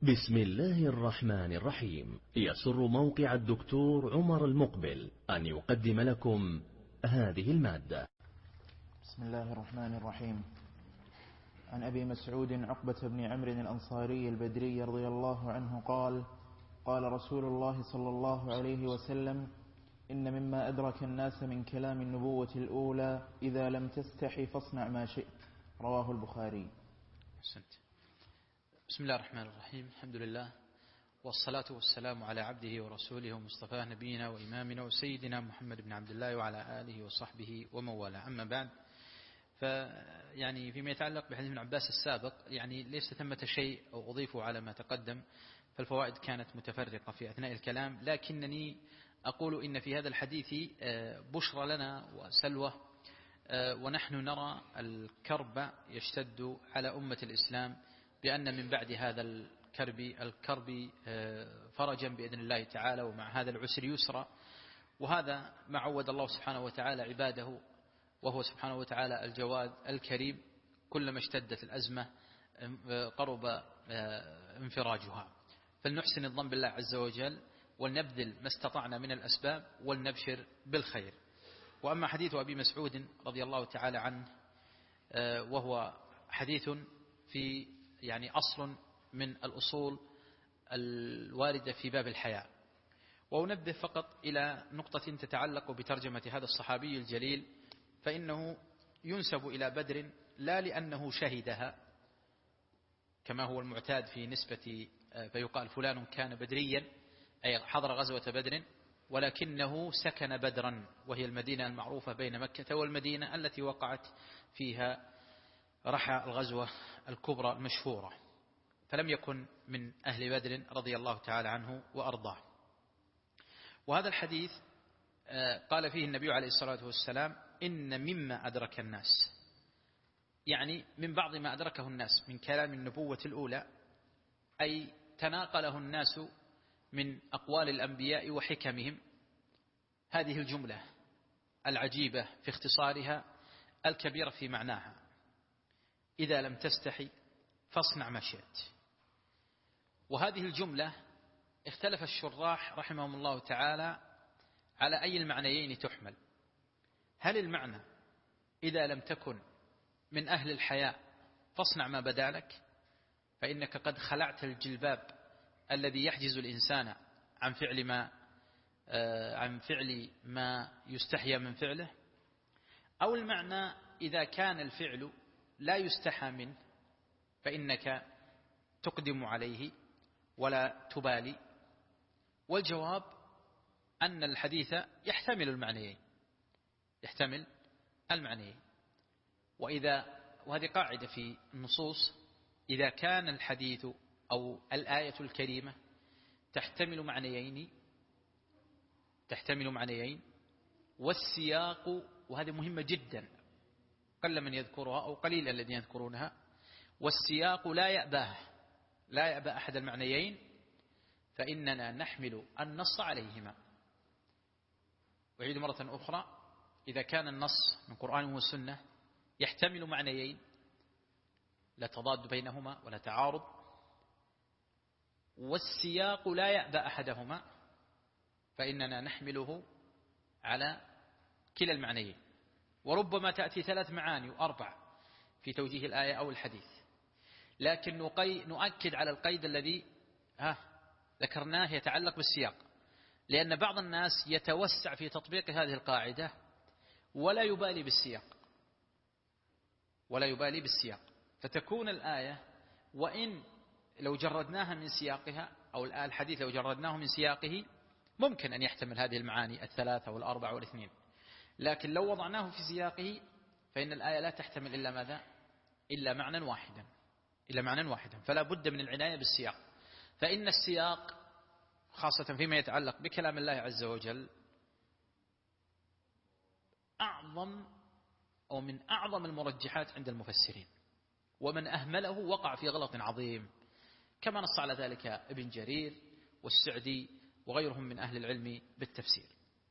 بسم الله الرحمن الرحيم. يسر موقع الدكتور عمر المقبل أن يقدم لكم هذه المادة. بسم الله الرحمن الرحيم. عن أبي مسعود عقبة بن عمرو الأنصاري البدري رضي الله عنه قال: قال رسول الله صلى الله عليه وسلم: إن مما أدرك الناس من كلام النبوة الأولى إذا لم تستحي فاصنع ما شئت. رواه البخاري. بسم الله الرحمن الرحيم. الحمد لله والصلاة والسلام على عبده ورسوله ومصطفاه نبينا وإمامنا وسيدنا محمد بن عبد الله وعلى آله وصحبه ومن والاه. أما بعد، فيعني فيما يتعلق بحديث ابن عباس السابق، يعني ليس ثمة شيء أو أضيفه على ما تقدم، فالفوائد كانت متفرقة في أثناء الكلام، لكنني أقول إن في هذا الحديث بشرى لنا وسلوى، ونحن نرى الكرب يشتد على أمة الإسلام، بأن من بعد هذا الكرب فرجا بإذن الله تعالى، ومع هذا العسر يسرا، وهذا ما عود الله سبحانه وتعالى عباده، وهو سبحانه وتعالى الجواد الكريم. كلما اشتدت الأزمة قرب انفراجها، فلنحسن الظن بالله عز وجل، ولنبذل ما استطعنا من الأسباب، ولنبشر بالخير. وأما حديث أبي مسعود رضي الله تعالى عنه، وهو حديث في يعني أصل من الأصول الواردة في باب الحياء، وأنبه فقط إلى نقطة تتعلق بترجمة هذا الصحابي الجليل، فإنه ينسب إلى بدر لا لأنه شهدها كما هو المعتاد في نسبة، فيقال فلان كان بدريا أي حضر غزوة بدر، ولكنه سكن بدرا، وهي المدينة المعروفة بين مكة والمدينة التي وقعت فيها رحى الغزوة الكبرى المشهورة، فلم يكن من أهل بدر رضي الله تعالى عنه وأرضاه. وهذا الحديث قال فيه النبي عليه الصلاة والسلام: إن مما أدرك الناس، يعني من بعض ما أدركه الناس من كلام النبوة الأولى، أي تناقله الناس من أقوال الأنبياء وحكمهم. هذه الجملة العجيبة في اختصارها، الكبيرة في معناها: إذا لم تستحي فاصنع ما شئت. وهذه الجملة اختلف الشراح رحمهم الله تعالى على أي المعنيين تحمل. هل المعنى إذا لم تكن من أهل الحياء فاصنع ما بدا لك، فإنك قد خلعت الجلباب الذي يحجز الإنسان عن فعل ما يستحيا من فعله، أو المعنى إذا كان الفعل لا يستحى منه فإنك تقدم عليه ولا تبالي؟ والجواب أن الحديث يحتمل المعنيين. وهذه قاعدة في النصوص: إذا كان الحديث أو الآية الكريمة تحتمل معنيين والسياق، وهذه مهمة جدا، قل من يذكرها أو قليل الذين يذكرونها، والسياق لا يأبى أحد المعنيين، فإننا نحمل النص عليهما. وعيد مرة أخرى: إذا كان النص من قرآن وسنة يحتمل معنيين لا تضاد بينهما ولا تعارض، والسياق لا يأبى أحدهما، فإننا نحمله على كلا المعنيين. وربما تأتي 3 معاني و4 في توجيه الآية أو الحديث، لكن نؤكد على القيد الذي ذكرناه يتعلق بالسياق، لأن بعض الناس يتوسع في تطبيق هذه القاعدة ولا يبالي بالسياق، فتكون الآية وإن لو جردناها من سياقها، أو الحديث لو جردناه من سياقه، ممكن أن يحتمل هذه المعاني 3 و4 و2، لكن لو وضعناه في سياقه فإن الآية لا تحتمل إلا ماذا؟ إلا معنى واحدا. فلا بد من العناية بالسياق، فإن السياق خاصة فيما يتعلق بكلام الله عز وجل من أعظم المرجحات عند المفسرين، ومن أهمله وقع في غلط عظيم، كما نص على ذلك ابن جرير والسعدي وغيرهم من أهل العلم بالتفسير.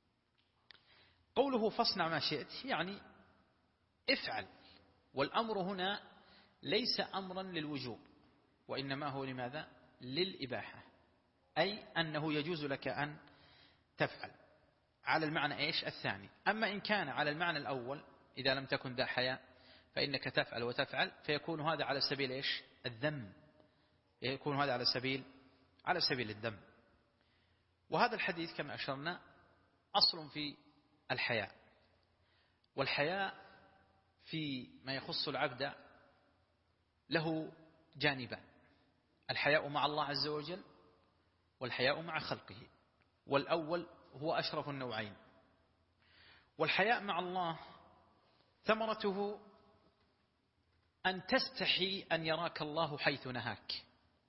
قوله فاصنع ما شئت يعني افعل، والأمر هنا ليس أمرا للوجوب، وإنما هو لماذا؟ للإباحة، أي أنه يجوز لك أن تفعل على المعنى إيش الثاني. أما إن كان على المعنى الأول إذا لم تكن ذا حياء فإنك تفعل وتفعل، فيكون هذا على سبيل إيش الذم، يكون هذا على سبيل الذم. وهذا الحديث كما أشرنا أصل في الحياء، والحياء في ما يخص العبد له جانبان: الحياء مع الله عز وجل والحياء مع خلقه، والأول هو أشرف النوعين. والحياء مع الله ثمرته أن تستحي أن يراك الله حيث نهاك،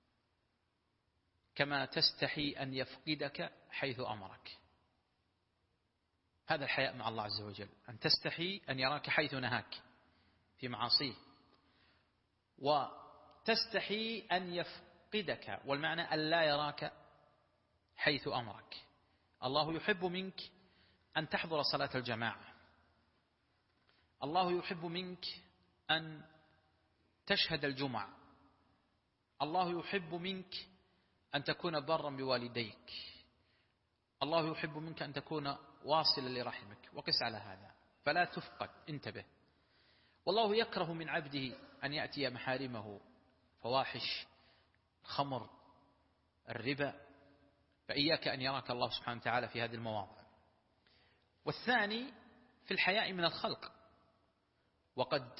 كما تستحي أن يفقدك حيث أمرك. هذا الحياء مع الله عز وجل، أن تستحي أن يراك حيث نهاك في معاصيه، وتستحي أن يفقدك، والمعنى أن لا يراك حيث أمرك. الله يحب منك أن تحضر صلاة الجماعة، الله يحب منك أن تشهد الجمعة، الله يحب منك أن تكون برا بوالديك، الله يحب منك أن تكون واصلا لرحمك، وقس على هذا فلا تفقد، انتبه. والله يكره من عبده أن يأتي محارمه، فواحش، الخمر، الربا، فإياك أن يراك الله سبحانه وتعالى في هذه المواضع. والثاني في الحياء من الخلق، وقد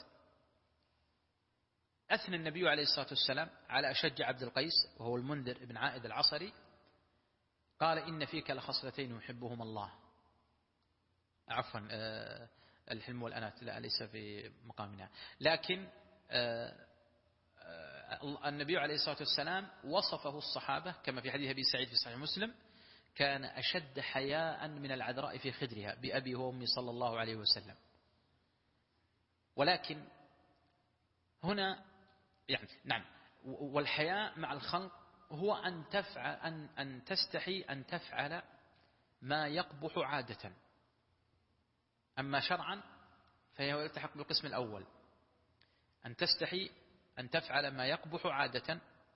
أثنى النبي عليه الصلاة والسلام على أشج عبد القيس وهو المنذر بن عائد العصري، قال: إن فيك لخصلتين يحبهما الله. عفوا، الحلم والأنات لا، ليس في مقامنا، لكن النبي عليه الصلاة والسلام وصفه الصحابة كما في حديث أبي سعيد في صحيح مسلم: كان أشد حياء من العذراء في خدرها، بأبي وأمي صلى الله عليه وسلم. ولكن هنا يعني نعم، والحياء مع الخلق هو أن تفعل أن تستحي أن تفعل ما يقبح عادة. أما شرعا فهو يلتحق بالقسم الأول، أن تستحي أن تفعل ما يقبح عادة،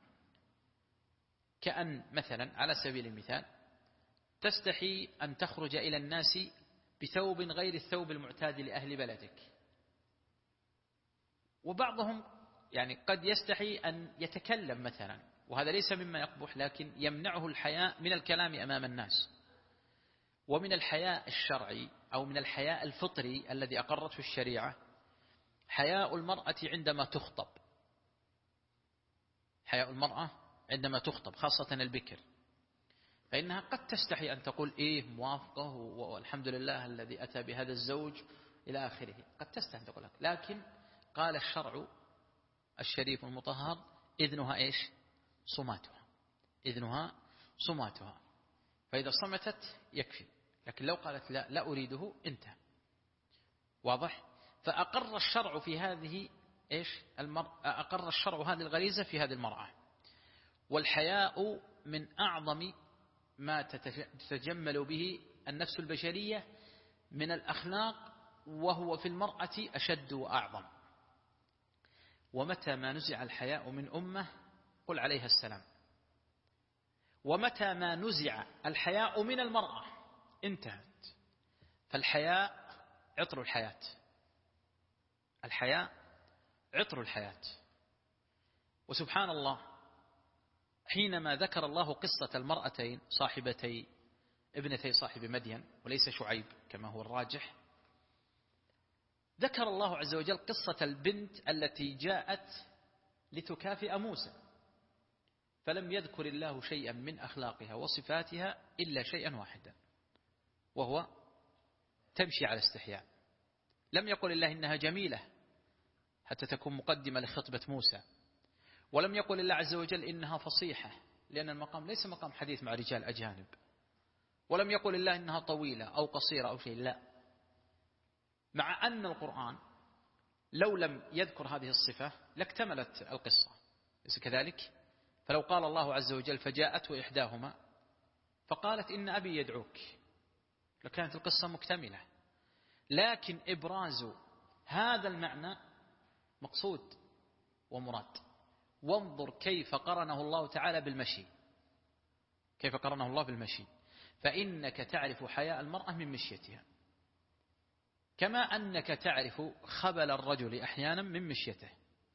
كأن مثلا على سبيل المثال تستحي أن تخرج إلى الناس بثوب غير الثوب المعتاد لأهل بلدك. وبعضهم يعني قد يستحي أن يتكلم مثلا، وهذا ليس مما يقبح، لكن يمنعه الحياء من الكلام أمام الناس. ومن الحياء الشرعي أو من الحياء الفطري الذي أقرته الشريعة حياء المرأة عندما تخطب، حياء المرأة عندما تخطب خاصة البكر، فإنها قد تستحي أن تقول إيه موافقة والحمد لله الذي أتى بهذا الزوج إلى آخره، قد تستحي أن تقول لك. لكن قال الشرع الشريف المطهر: إذنها إيش؟ صماتها، إذنها صماتها. فإذا صمتت يكفي، لكن لو قالت لا أريده انتهى. واضح؟ فأقر الشرع في هذه إيش؟ أقر الشرع هذه الغريزة في هذه المرأة. والحياء من أعظم ما تتجمل به النفس البشرية من الأخلاق، وهو في المرأة أشد وأعظم. ومتى ما نزع الحياء من أمة قل عليها السلام. ومتى ما نزع الحياء من المرأة انتهت. فالحياء عطر الحياة، الحياء عطر الحياة. وسبحان الله، حينما ذكر الله قصة المرأتين صاحبتي ابنتي صاحب مدين وليس شعيب كما هو الراجح، ذكر الله عز وجل قصة البنت التي جاءت لتكافئ موسى، فلم يذكر الله شيئا من أخلاقها وصفاتها إلا شيئا واحدا، وهو تمشي على استحياء. لم يقل الله إنها جميلة حتى تكون مقدمة لخطبة موسى، ولم يقل الله عز وجل إنها فصيحة لأن المقام ليس مقام حديث مع رجال أجانب، ولم يقل الله إنها طويلة أو قصيرة أو شيء، لا. مع أن القرآن لو لم يذكر هذه الصفة لاكتملت القصة، ليس كذلك؟ فلو قال الله عز وجل فجاءته إحداهما فقالت إن أبي يدعوك لكانت القصة مكتملة. لكن إبراز هذا المعنى مقصود ومراد، وانظر كيف قرنه الله تعالى بالمشي، كيف قرنه الله بالمشي. فإنك تعرف حياء المرأة من مشيتها، كما أنك تعرف خبل الرجل أحيانا من مشيته.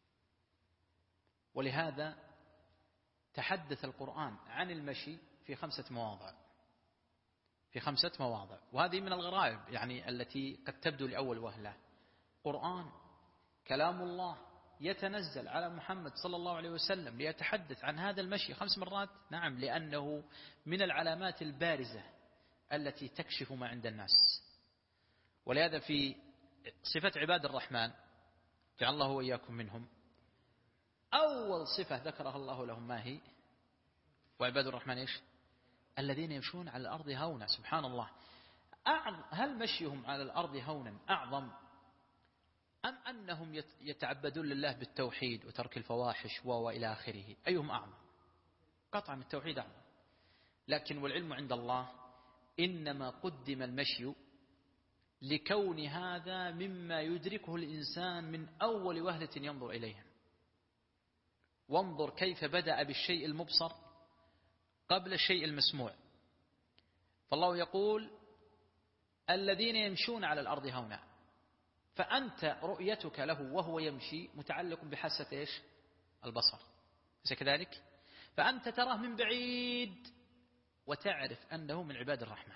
ولهذا تحدث القرآن عن المشي في 5 مواضع، في 5 مواضع. وهذه من الغرائب يعني التي قد تبدو لأول وهلة. قرآن كلام الله يتنزل على محمد صلى الله عليه وسلم ليتحدث عن هذا المشي 5 مرات. نعم، لأنه من العلامات البارزة التي تكشف ما عند الناس. ولهذا في صفة عباد الرحمن جعل الله وإياكم منهم، أول صفة ذكرها الله لهم ما هي؟ وعباد الرحمن إيش؟ الذين يمشون على الأرض هونا. سبحان الله، هل مشيهم على الأرض هونا أعظم أم أنهم يتعبدون لله بالتوحيد وترك الفواحش وإلى آخره؟ أيهم أعظم؟ قطعا التوحيد أعظم. لكن والعلم عند الله إنما قدم المشي لكون هذا مما يدركه الإنسان من أول وهلة ينظر إليها. وانظر كيف بدأ بالشيء المبصر قبل الشيء المسموع. فالله يقول الذين يمشون على الأرض هونا، فأنت رؤيتك له وهو يمشي متعلق بحاسة إيش؟ البصر، ليس كذلك؟ فأنت تراه من بعيد وتعرف أنه من عباد الرحمن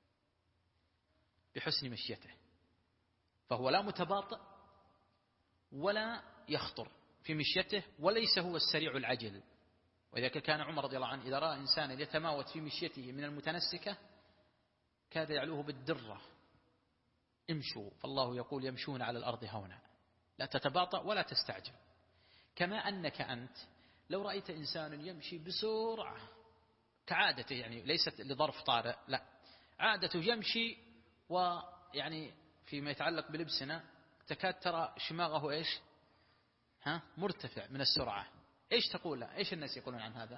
بحسن مشيته، فهو لا متباطئ ولا يخطر في مشيته، وليس هو السريع العجل. وإذا كان عمر رضي الله عنه إذا رأى إنسانا يتماوت في مشيته من المتنسكة كاد يعلوه بالدرة. امشوا، فالله يقول يمشون على الأرض هونا، لا تتباطأ ولا تستعجل. كما أنك أنت لو رأيت إنسان يمشي بسرعة كعادته، يعني ليست لظرف طارئ، لا، عادته يمشي، ويعني فيما يتعلق بلبسنا تكاد ترى شماغه إيش؟ مرتفع من السرعة. إيش تقول له؟ إيش الناس يقولون عن هذا؟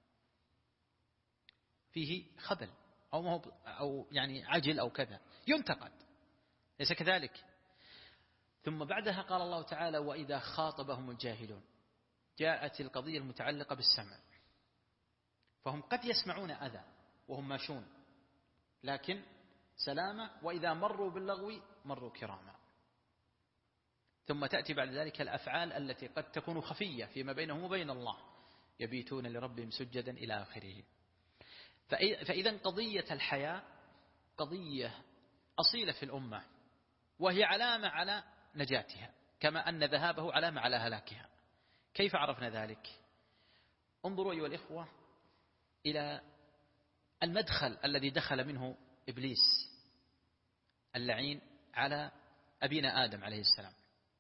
فيه خبل أو يعني عجل أو كذا، ينتقد، ليس كذلك؟ ثم بعدها قال الله تعالى وإذا خاطبهم الجاهلون. جاءت القضية المتعلقة بالسمع، فهم قد يسمعون أذى وهم ماشون، لكن سلامة. وإذا مروا باللغو مروا كراما. ثم تأتي بعد ذلك الأفعال التي قد تكون خفية فيما بينهم وبين الله، يبيتون لربهم سجدا إلى آخره. فإذا قضية الحياة قضية أصيلة في الأمة، وهي علامة على نجاتها، كما أن ذهابه علامة على هلاكها. كيف عرفنا ذلك؟ انظروا أيها الإخوة إلى المدخل الذي دخل منه إبليس اللعين على أبينا آدم عليه السلام.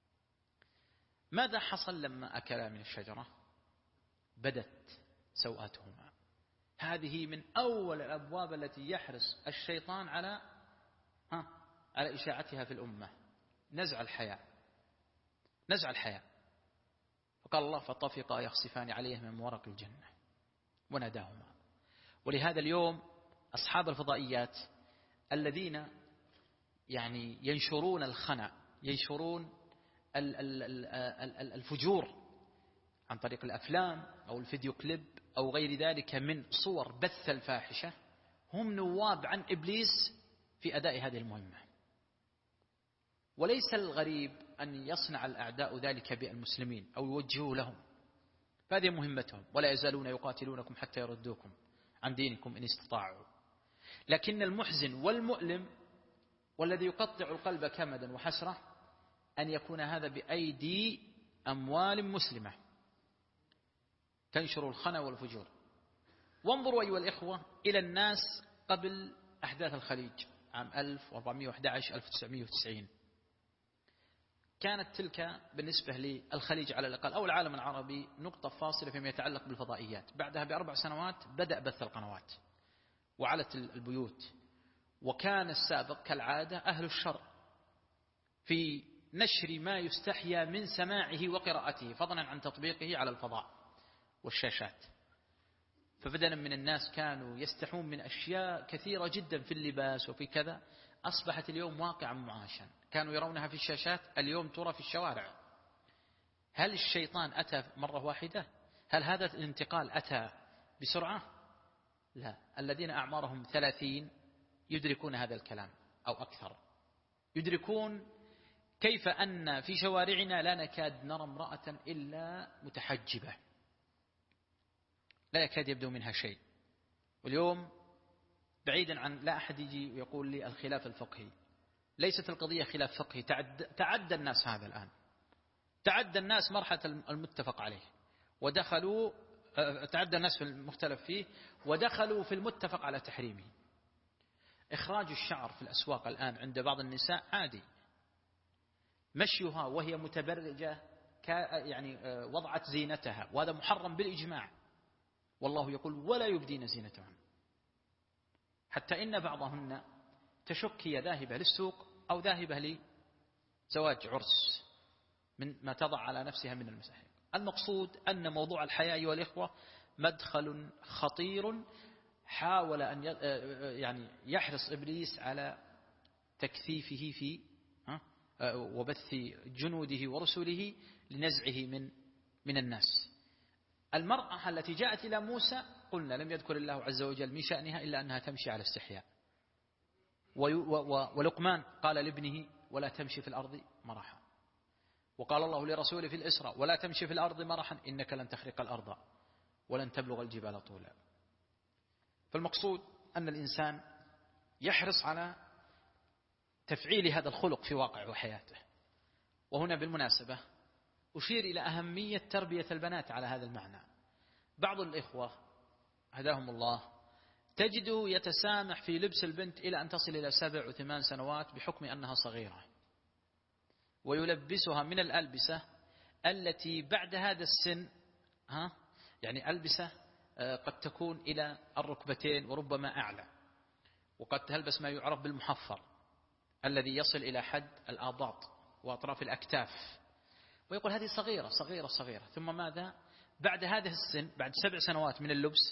ماذا حصل لما أكلا من الشجرة؟ بدت سوآتهما. هذه من أول الأبواب التي يحرص الشيطان على إشاعتها في الأمة، نزع الحياء، نزع الحياء. فقال الله فطفقا يخصفان عليهما من ورق الجنة وناداهما. ولهذا اليوم أصحاب الفضائيات الذين يعني ينشرون الخنا، ينشرون الفجور عن طريق الأفلام أو الفيديو كليب أو غير ذلك من صور بث الفاحشة، هم نواب عن إبليس في أداء هذه المهمة. وليس الغريب أن يصنع الأعداء ذلك بالمسلمين أو يوجهوا لهم، فهذه مهمتهم. ولا يزالون يقاتلونكم حتى يردوكم عن دينكم إن استطاعوا. لكن المحزن والمؤلم والذي يقطع القلب كمدا وحسرة أن يكون هذا بأيدي أموال مسلمة تنشر الخنا والفجور. وانظروا أيها الإخوة إلى الناس قبل أحداث الخليج عام 1411-1990. كانت تلك بالنسبة للخليج على الأقل أو العالم العربي نقطة فاصلة فيما يتعلق بالفضائيات. بعدها ب4 سنوات بدأ بث القنوات وعلت البيوت. وكان السابق كالعادة أهل الشر في نشر ما يستحيا من سماعه وقراءته، فضلا عن تطبيقه على الفضاء والشاشات. فبدلا من الناس كانوا يستحون من أشياء كثيرة جدا في اللباس وفي كذا، أصبحت اليوم واقعا معاشا. كانوا يرونها في الشاشات، اليوم ترى في الشوارع. هل الشيطان أتى مرة واحدة؟ هل هذا الانتقال أتى بسرعة؟ لا. الذين أعمارهم 30 يدركون هذا الكلام أو أكثر، يدركون كيف أن في شوارعنا لا نكاد نرى امرأة إلا متحجبة، لا يكاد يبدو منها شيء. واليوم بعيدا عن لا أحد يجي ويقول لي الخلاف الفقهي، ليست القضية خلاف فقهي، تعدى الناس هذا الآن، تعدى الناس مرحلة المتفق عليه ودخلوا، تعدى الناس في المختلف فيه ودخلوا في المتفق على تحريمه. إخراج الشعر في الأسواق الآن عند بعض النساء عادي، مشيها وهي متبرجة يعني وضعت زينتها، وهذا محرم بالإجماع، والله يقول ولا يبدين زينتهن، حتى إن بعضهن تشك هي ذاهبة للسوق أو ذاهبة لزواج عرس من ما تضع على نفسها من المساحيق. المقصود أن موضوع الحياة أيها الإخوة مدخل خطير، حاول أن يعني يحرص إبليس على تكثيفه في وبث جنوده ورسله لنزعه من الناس. المرأة التي جاءت إلى موسى قلنا لم يذكر الله عز وجل من شأنها إلا أنها تمشي على استحياء، ولقمان قال لابنه ولا تمشي في الأرض مرحا، وقال الله لرسوله في الإسراء ولا تمشي في الأرض مرحا إنك لن تخرق الأرض ولن تبلغ الجبال طولا. فالمقصود أن الإنسان يحرص على تفعيل هذا الخلق في واقع وحياته. وهنا بالمناسبة أشير إلى أهمية تربية البنات على هذا المعنى. بعض الإخوة هداهم الله تجده يتسامح في لبس البنت إلى أن تصل إلى 7 و8 سنوات بحكم أنها صغيرة، ويلبسها من الألبسة التي بعد هذا السن يعني ألبسة قد تكون إلى الركبتين وربما أعلى، وقد تلبس ما يعرف بالمحفر الذي يصل إلى حد الآضاط وأطراف الأكتاف، ويقول هذه صغيرة صغيرة صغيرة. ثم ماذا بعد هذا السن، بعد 7 سنوات من اللبس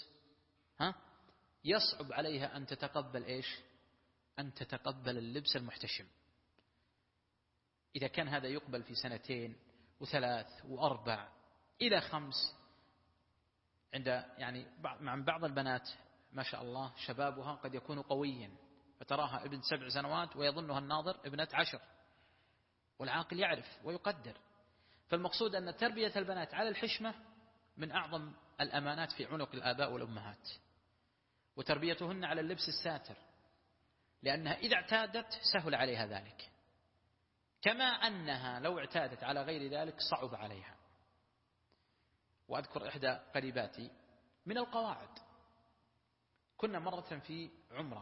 يصعب عليها أن تتقبل إيش؟ أن تتقبل اللبس المحتشم. إذا كان هذا يقبل في 2 و3 و4 إلى 5، عند يعني مع بعض البنات ما شاء الله شبابها قد يكون قويا، فتراها ابن 7 سنوات ويظنها الناظر ابنة 10، والعاقل يعرف ويقدر. فالمقصود أن تربية البنات على الحشمة من أعظم الأمانات في عنق الآباء والأمهات، وتربيتهن على اللبس الساتر، لأنها إذا اعتادت سهل عليها ذلك، كما أنها لو اعتادت على غير ذلك صعب عليها. وأذكر إحدى قريباتي من القواعد، كنا مرة في عمرة،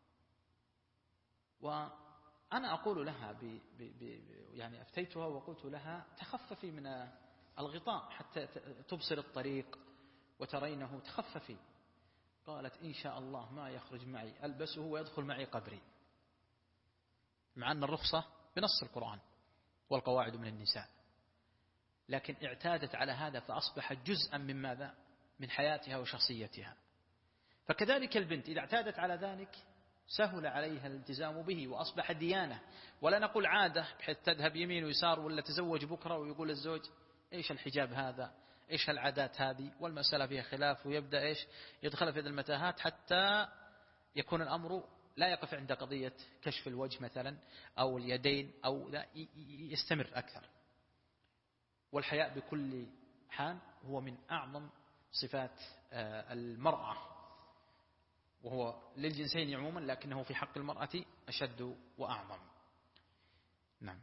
وأنا أقول لها يعني أفتيتها وقلت لها تخففي من الغطاء حتى تبصر الطريق وترينه، تخففي. قالت إن شاء الله ما يخرج معي ألبسه ويدخل معي قبري، مع أن الرخصة بنص القرآن والقواعد من النساء، لكن اعتادت على هذا فأصبح جزءا من ماذا؟ من حياتها وشخصيتها. فكذلك البنت إذا اعتادت على ذلك سهل عليها الالتزام به وأصبح ديانة، ولا نقول عادة بحيث تذهب يمين ويسار ولا تزوج بكرة ويقول الزوج إيش الحجاب هذا، إيش العادات هذه، والمسألة فيها خلاف، ويبدأ إيش يدخل في هذه المتاهات حتى يكون الأمر لا يقف عند قضية كشف الوجه مثلا أو اليدين أو لا، يستمر أكثر. والحياء بكل حال هو من أعظم صفات المرأة، وهو للجنسين عموما، لكنه في حق المرأة أشد وأعظم. نعم.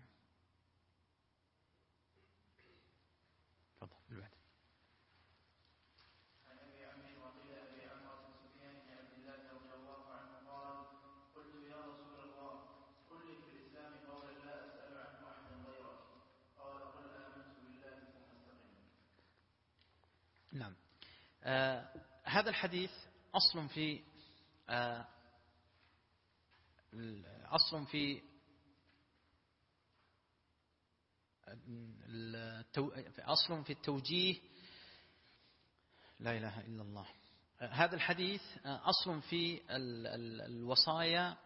تفضل البعد. نعم. هذا الحديث أصل في التوجيه. لا إله إلا الله. هذا الحديث أصل في الوصايا،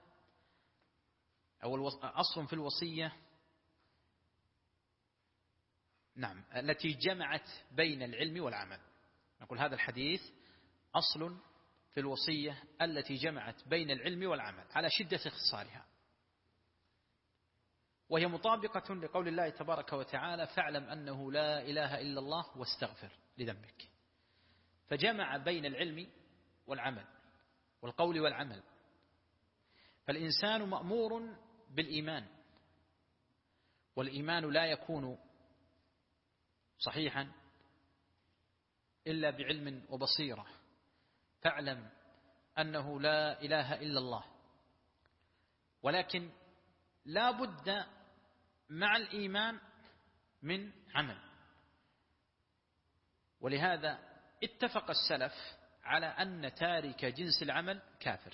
أو أصل في الوصية. نعم التي جمعت بين العلم والعمل. نقول هذا الحديث أصل في الوصية التي جمعت بين العلم والعمل على شدة اختصارها، وهي مطابقة لقول الله تبارك وتعالى: فاعلم أنه لا إله إلا الله واستغفر لذنبك. فجمع بين العلم والعمل والقول والعمل. فالإنسان مأمور بالإيمان، والإيمان لا يكون صحيحا إلا بعلم وبصيرة. فاعلم أنه لا إله إلا الله، ولكن لا بد مع الإيمان من عمل. ولهذا اتفق السلف على أن تارك جنس العمل كافر.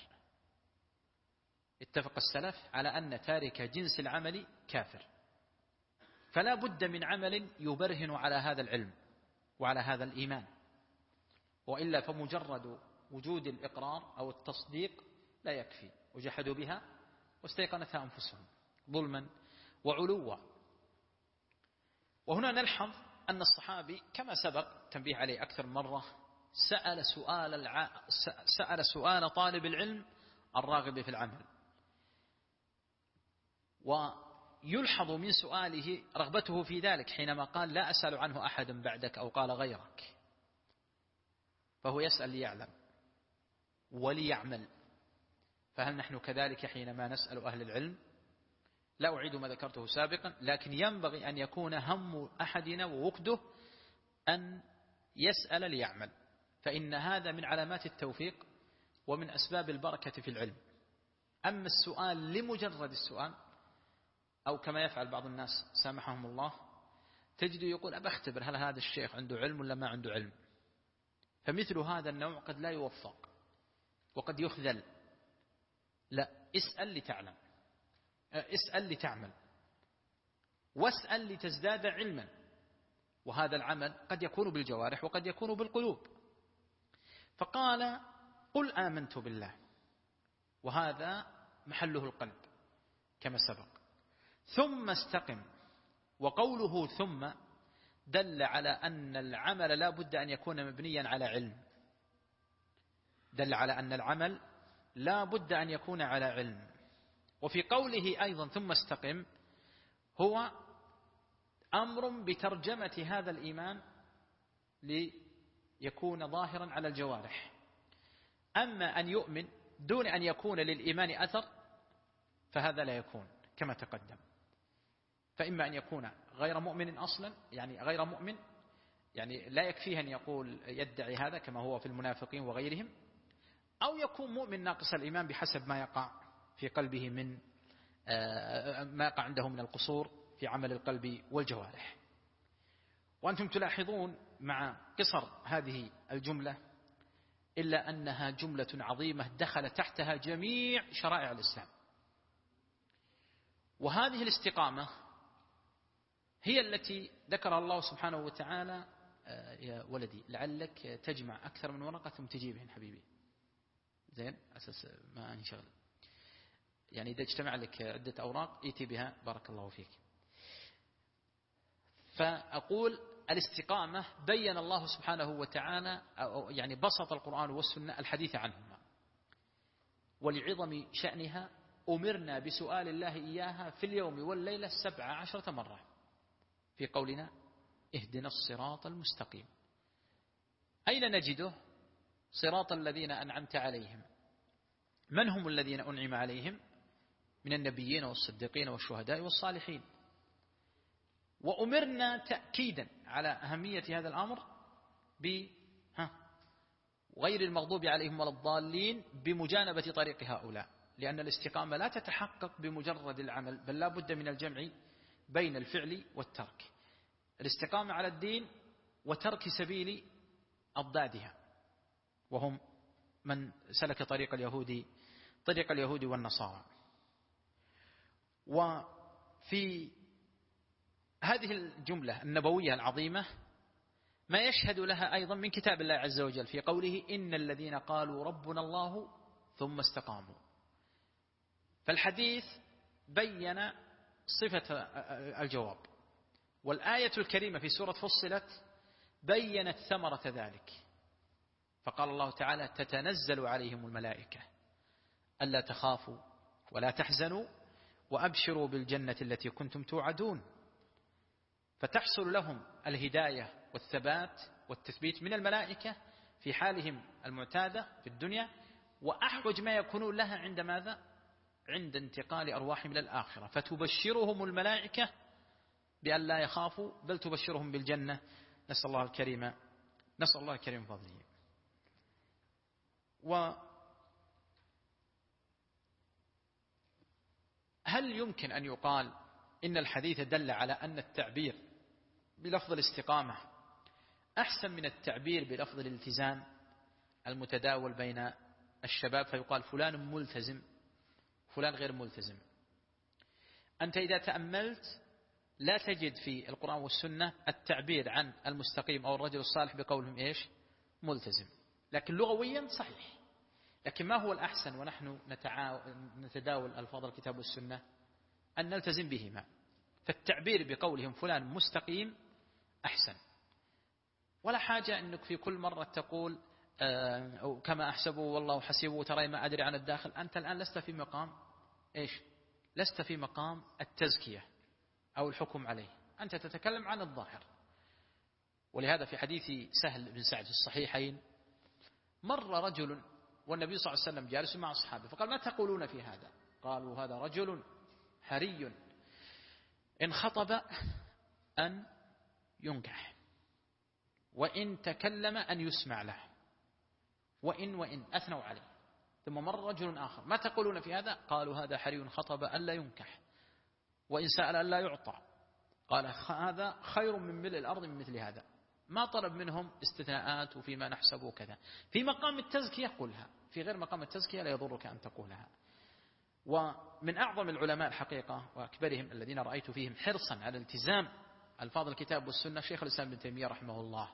اتفق السلف على أن تارك جنس العمل كافر. فلا بد من عمل يبرهن على هذا العلم وعلى هذا الإيمان، وإلا فمجرد وجود الإقرار أو التصديق لا يكفي. وجحدوا بها واستيقنتها أنفسهم ظلما وعلوا. وهنا نلحظ أن الصحابي كما سبق تنبيه عليه أكثر من مرة سأل سؤال طالب العلم الراغب في العمل، ويلحظ من سؤاله رغبته في ذلك حينما قال: لا أسأل عنه أحد بعدك، أو قال غيرك. فهو يسأل ليعلم وليعمل. فهل نحن كذلك حينما نسأل أهل العلم؟ لا أعيد ما ذكرته سابقا، لكن ينبغي أن يكون هم أحدنا ووقده أن يسأل ليعمل، فإن هذا من علامات التوفيق ومن أسباب البركة في العلم. أما السؤال لمجرد السؤال، أو كما يفعل بعض الناس سامحهم الله، تجده يقول: أبى أختبر هل هذا الشيخ عنده علم ولا ما عنده علم. فمثل هذا النوع قد لا يوفق وقد يخذل. لا، اسأل لتعلم، اسأل لتعمل، واسأل لتزداد علما. وهذا العمل قد يكون بالجوارح وقد يكون بالقلوب. فقال: قل آمنت بالله، وهذا محله القلب كما سبق. ثم استقم. وقوله ثم دل على أن العمل لا بد أن يكون مبنيا على علم. دل على أن العمل لا بد أن يكون على علم. وفي قوله أيضا ثم استقم هو أمر بترجمة هذا الإيمان ليكون ظاهرا على الجوارح. أما أن يؤمن دون أن يكون للإيمان أثر فهذا لا يكون كما تقدم. فإما أن يكون غير مؤمن أصلا، يعني غير مؤمن، يعني لا يكفيه أن يقول يدعي هذا كما هو في المنافقين وغيرهم، أو يكون مؤمن ناقص الإيمان بحسب ما يقع في قلبه من ما يقع عنده من القصور في عمل القلب والجوارح. وأنتم تلاحظون مع قصر هذه الجملة إلا أنها جملة عظيمة دخل تحتها جميع شرائع الإسلام. وهذه الاستقامة هي التي ذكر الله سبحانه وتعالى. يا ولدي لعلك تجمع أكثر من ورقة ثم تجيبهن حبيبي، زين أساس ما انشغل. يعني إذا اجتمع لك عدة أوراق ائتي بها بارك الله فيك. فأقول الاستقامة بين الله سبحانه وتعالى، يعني بسط القرآن والسنة الحديث عنهما، ولعظم شأنها أمرنا بسؤال الله إياها في اليوم والليلة 17 مرة في قولنا اهدنا الصراط المستقيم. أين نجده؟ صراط الذين أنعمت عليهم. من هم الذين أنعم عليهم؟ من النبيين والصديقين والشهداء والصالحين. وأمرنا تأكيدا على أهمية هذا الأمر غير المغضوب عليهم ولا الضالين بمجانبة طريق هؤلاء، لأن الاستقامة لا تتحقق بمجرد العمل، بل لا بد من الجمع بين الفعل والترك. الاستقامة على الدين وترك سبيل أضدادها، وهم من سلك طريق اليهود والنصارى. وفي هذه الجملة النبوية العظيمة ما يشهد لها أيضا من كتاب الله عز وجل في قوله إن الذين قالوا ربنا الله ثم استقاموا. فالحديث بين صفة الجواب، والآية الكريمة في سورة فصلت بيّنت ثمرة ذلك، فقال الله تعالى تتنزل عليهم الملائكة ألا تخافوا ولا تحزنوا وأبشروا بالجنة التي كنتم توعدون. فتحصل لهم الهداية والثبات والتثبيت من الملائكة في حالهم المعتادة في الدنيا، وأحوج ما يكونون لها عند ماذا؟ عند انتقال أرواحهم إلى الآخرة، فتبشرهم الملائكة بأن لا يخافوا، بل تبشرهم بالجنة. نسأل الله الكريم فضله. وهل يمكن أن يقال إن الحديث دل على أن التعبير بلفظ الاستقامة أحسن من التعبير بلفظ الالتزام المتداول بين الشباب، فيقال فلان ملتزم فلان غير ملتزم؟ أنت إذا تأملت لا تجد في القرآن والسنة التعبير عن المستقيم أو الرجل الصالح بقولهم إيش؟ ملتزم. لكن لغويا صحيح. لكن ما هو الأحسن ونحن نتداول ألفاظ الكتاب والسنة؟ أن نلتزم بهما. فالتعبير بقولهم فلان مستقيم أحسن، ولا حاجة أنك في كل مرة تقول أو كما أحسبه والله حسيبه ترى ما أدري عن الداخل. أنت الآن لست في مقام إيش؟ لست في مقام التزكية أو الحكم عليه، أنت تتكلم عن الظاهر. ولهذا في حديث سهل بن سعد في الصحيحين مر رجل والنبي صلى الله عليه وسلم جالس مع أصحابه، فقال ما تقولون في هذا؟ قالوا هذا رجل حري إن خطب أن ينكح، وإن تكلم أن يسمع له، وإن أثنوا عليه. ثم مر رجل آخر ما تقولون في هذا؟ قالوا هذا حري خطب أن لا ينكح، وإن سأل أن لا يعطى. قال هذا خير من ملء الأرض من مثل هذا. ما طلب منهم استثناءات وفيما نحسبه كذا. في مقام التزكية قلها، في غير مقام التزكية لا يضرك أن تقولها. ومن أعظم العلماء الحقيقة وأكبرهم الذين رأيت فيهم حرصا على التزام ألفاظ الكتاب والسنة شيخ الإسلام ابن تيمية رحمه الله،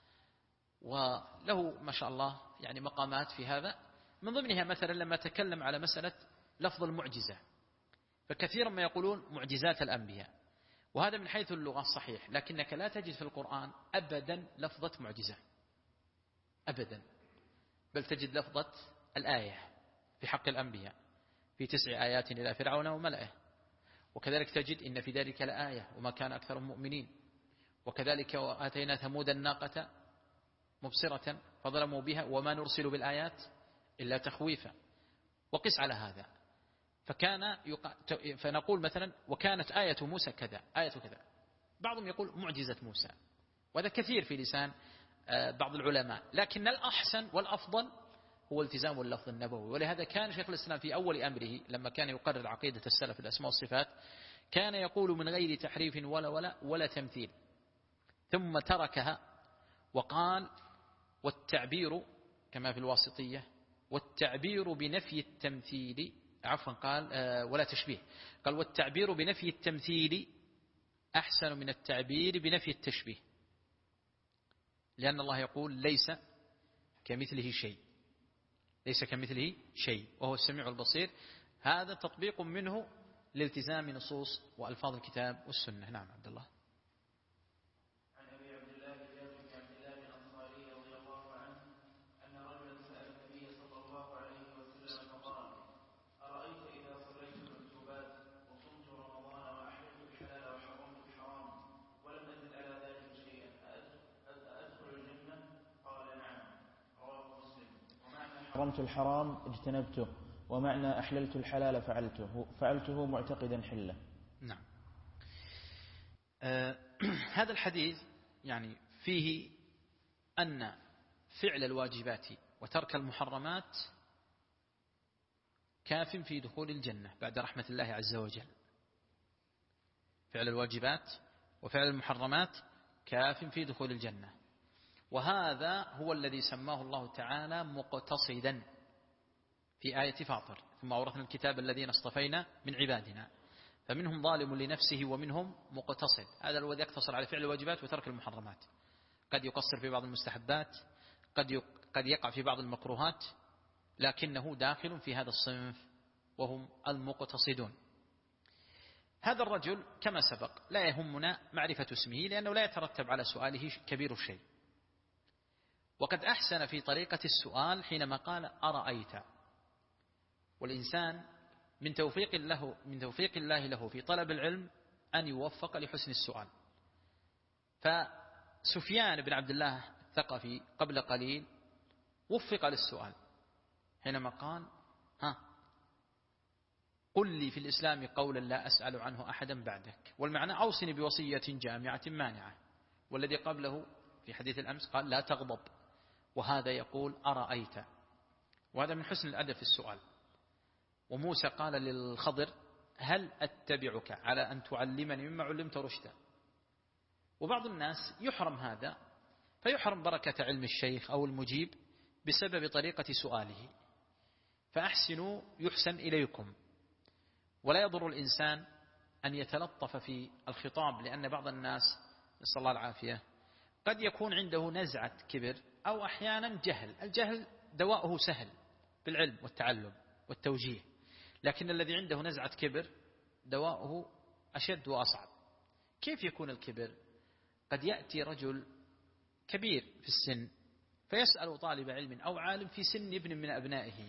وله ما شاء الله يعني مقامات في هذا. من ضمنها مثلا لما تكلم على مسألة لفظ المعجزة، فكثيرا ما يقولون معجزات الأنبياء، وهذا من حيث اللغة صحيح، لكنك لا تجد في القرآن أبدا لفظة معجزة أبدا، بل تجد لفظة الآية في حق الأنبياء في 9 آيات إلى فرعون وملئه، وكذلك تجد إن في ذلك لآية وما كان أكثر مؤمنين، وكذلك وآتينا ثمود الناقة مبصرة فظلموا بها وما نرسل بالآيات إلا تخويفا. وقس على هذا، فنقول مثلا وكانت آية موسى كذا آية كذا، بعضهم يقول معجزة موسى، وهذا كثير في لسان بعض العلماء، لكن الأحسن والأفضل هو التزام اللفظ النبوي. ولهذا كان شيخ الإسلام في أول أمره لما كان يقرر عقيدة السلف الأسماء والصفات كان يقول من غير تحريف ولا تمثيل، ثم تركها وقال والتعبير كما في الواسطية والتعبير بنفي التمثيل قال ولا تشبيه، قال والتعبير بنفي التمثيل أحسن من التعبير بنفي التشبيه، لأن الله يقول ليس كمثله شيء وهو السميع البصير. هذا تطبيق منه لالتزام نصوص وألفاظ الكتاب والسنة. نعم عبد الله. عن أبي عبد الله جابر بن عبد الله الأنصاري رضي الله عنه أن رجلا سأل النبي صلى الله عليه وسلم فقال أرأيت إذا صليت المكتوبات وصمت رمضان وأحللت الحلال وحرمت الحرام ولم أزد على ذلك شيئا أدخل الجنة؟ قال نعم. رواه مسلم. ومعنى حرمت الحرام اجتنبته، ومعنى أحللت الحلال فعلته معتقدا حله. نعم. هذا الحديث يعني فيه أن فعل الواجبات وترك المحرمات كاف في دخول الجنة بعد رحمة الله عز وجل. فعل الواجبات وفعل المحرمات كاف في دخول الجنة، وهذا هو الذي سماه الله تعالى مقتصدا في آية فاطر ثم أورثنا الكتاب الذين اصطفينا من عبادنا فمنهم ظالم لنفسه ومنهم مقتصد. هذا الذي يقتصر على فعل الواجبات وترك المحرمات، قد يقصر في بعض المستحبات، قد يقع في بعض المكروهات، لكنه داخل في هذا الصنف وهم المقتصدون. هذا الرجل كما سبق لا يهمنا معرفة اسمه لأنه لا يترتب على سؤاله كبير الشيء، وقد أحسن في طريقة السؤال حينما قال أرأيت. والإنسان من توفيق الله له في طلب العلم أن يوفق لحسن السؤال. فسفيان بن عبد الله الثقفي قبل قليل وفق للسؤال حينما قال قل لي في الإسلام قولا لا أسأل عنه أحدا بعدك، والمعنى أوصني بوصية جامعة مانعة. والذي قبله في حديث الأمس قال لا تغضب، وهذا يقول أرأيت، وهذا من حسن الأدب في السؤال. وموسى قال للخضر هل أتبعك على أن تعلمني مما علمت رشدا. وبعض الناس يحرم هذا، فيحرم بركة علم الشيخ أو المجيب بسبب طريقة سؤاله. فأحسنوا يحسن إليكم، ولا يضر الإنسان أن يتلطف في الخطاب، لأن بعض الناس نسأل الله العافية قد يكون عنده نزعة كبر أو أحيانا جهل. الجهل دواؤه سهل بالعلم والتعلم والتوجيه، لكن الذي عنده نزعة كبر دواؤه أشد وأصعب. كيف يكون الكبر؟ قد يأتي رجل كبير في السن فيسأل طالب علم أو عالم في سن ابن من أبنائه،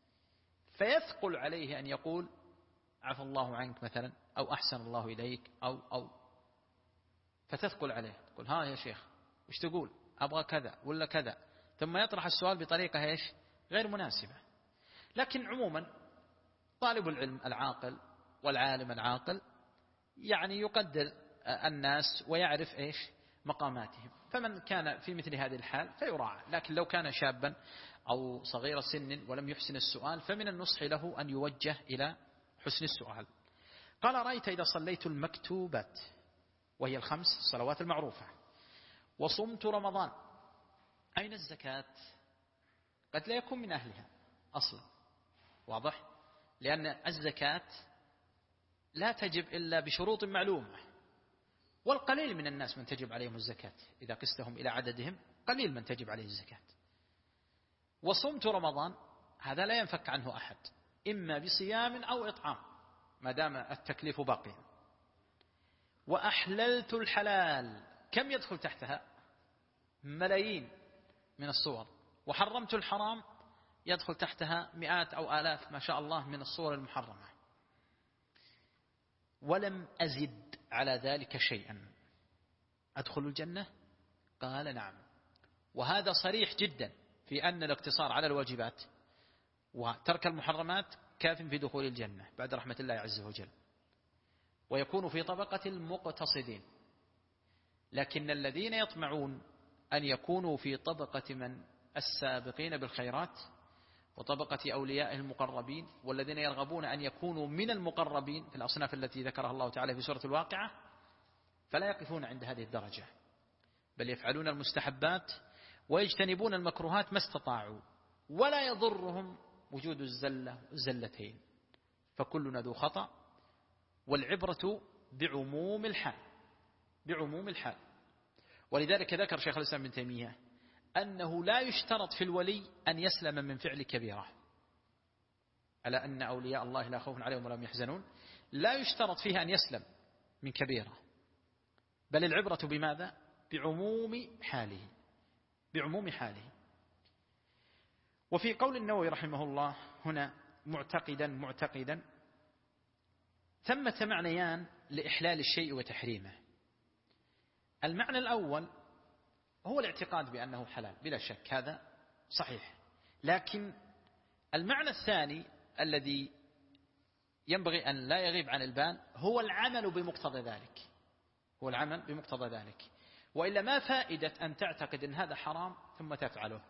فيثقل عليه أن يقول عفى الله عنك مثلا، أو أحسن الله إليك، أو فتثقل عليه تقول ها يا شيخ وش تقول، أبغى كذا ولا كذا، ثم يطرح السؤال بطريقة غير مناسبة. لكن عموما طالب العلم العاقل والعالم العاقل يعني يقدر الناس ويعرف مقاماتهم، فمن كان في مثل هذه الحال فيراعى. لكن لو كان شابا أو صغير سن ولم يحسن السؤال فمن النصح له أن يوجه إلى حسن السؤال. قال رأيت إذا صليت المكتوبات وهي الخمس صلوات المعروفة وصمت رمضان. أين الزكاة؟ قد لا يكون من أهلها أصلا، واضح؟ لأن الزكاة لا تجب إلا بشروط معلومة، والقليل من الناس من تجب عليهم الزكاة، إذا قستهم إلى عددهم قليل من تجب عليه الزكاة. وصمت رمضان هذا لا ينفك عنه أحد، إما بصيام أو إطعام ما دام التكليف باقيا. وأحللت الحلال، كم يدخل تحتها؟ ملايين من الصور. وحرمت الحرام يدخل تحتها مئات أو آلاف ما شاء الله من الصور المحرمة. ولم أزد على ذلك شيئا. أدخل الجنة؟ قال نعم. وهذا صريح جدا في أن الاقتصار على الواجبات وترك المحرمات كاف في دخول الجنة بعد رحمة الله عز وجل، ويكون في طبقة المقتصدين. لكن الذين يطمعون أن يكونوا في طبقة من السابقين بالخيرات وطبقة أولياء المقربين، والذين يرغبون أن يكونوا من المقربين في الأصناف التي ذكرها الله تعالى في سورة الواقعة، فلا يقفون عند هذه الدرجة، بل يفعلون المستحبات ويجتنبون المكروهات ما استطاعوا، ولا يضرهم وجود الزلتين. فكلنا ذو خطأ، والعبرة بعموم الحال، بعموم الحال. ولذلك ذكر شيخ الإسلام ابن تيمية أنه لا يشترط في الولي أن يسلم من فعل كبيرة، على أن أولياء الله لا خوف عليهم ولا هم يحزنون، لا يشترط فيها أن يسلم من كبيرة، بل العبرة بماذا؟ بعموم حاله، بعموم حاله. وفي قول النووي رحمه الله هنا معتقدا ثمة معنيان لإحلال الشيء وتحريمه. المعنى الأول هو الاعتقاد بأنه حلال بلا شك، هذا صحيح. لكن المعنى الثاني الذي ينبغي أن لا يغيب عن البال هو العمل بمقتضى ذلك، هو العمل بمقتضى ذلك. وإلا ما فائدة أن تعتقد أن هذا حرام ثم تفعله،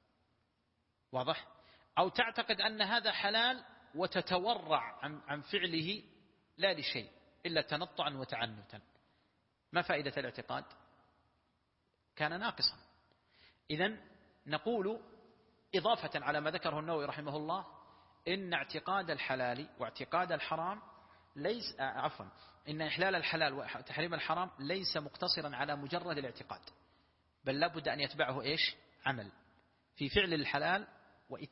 واضح؟ أو تعتقد أن هذا حلال وتتورع عن فعله لا لشيء إلا تنطعا وتعنتا، ما فائدة الاعتقاد؟ كان ناقصا. إذن نقول إضافة على ما ذكره النووي رحمه الله إن اعتقاد الحلال واعتقاد الحرام ليس إن إحلال الحلال وتحريم الحرام ليس مقتصرا على مجرد الاعتقاد، بل لابد أن يتبعه عمل في فعل الحلال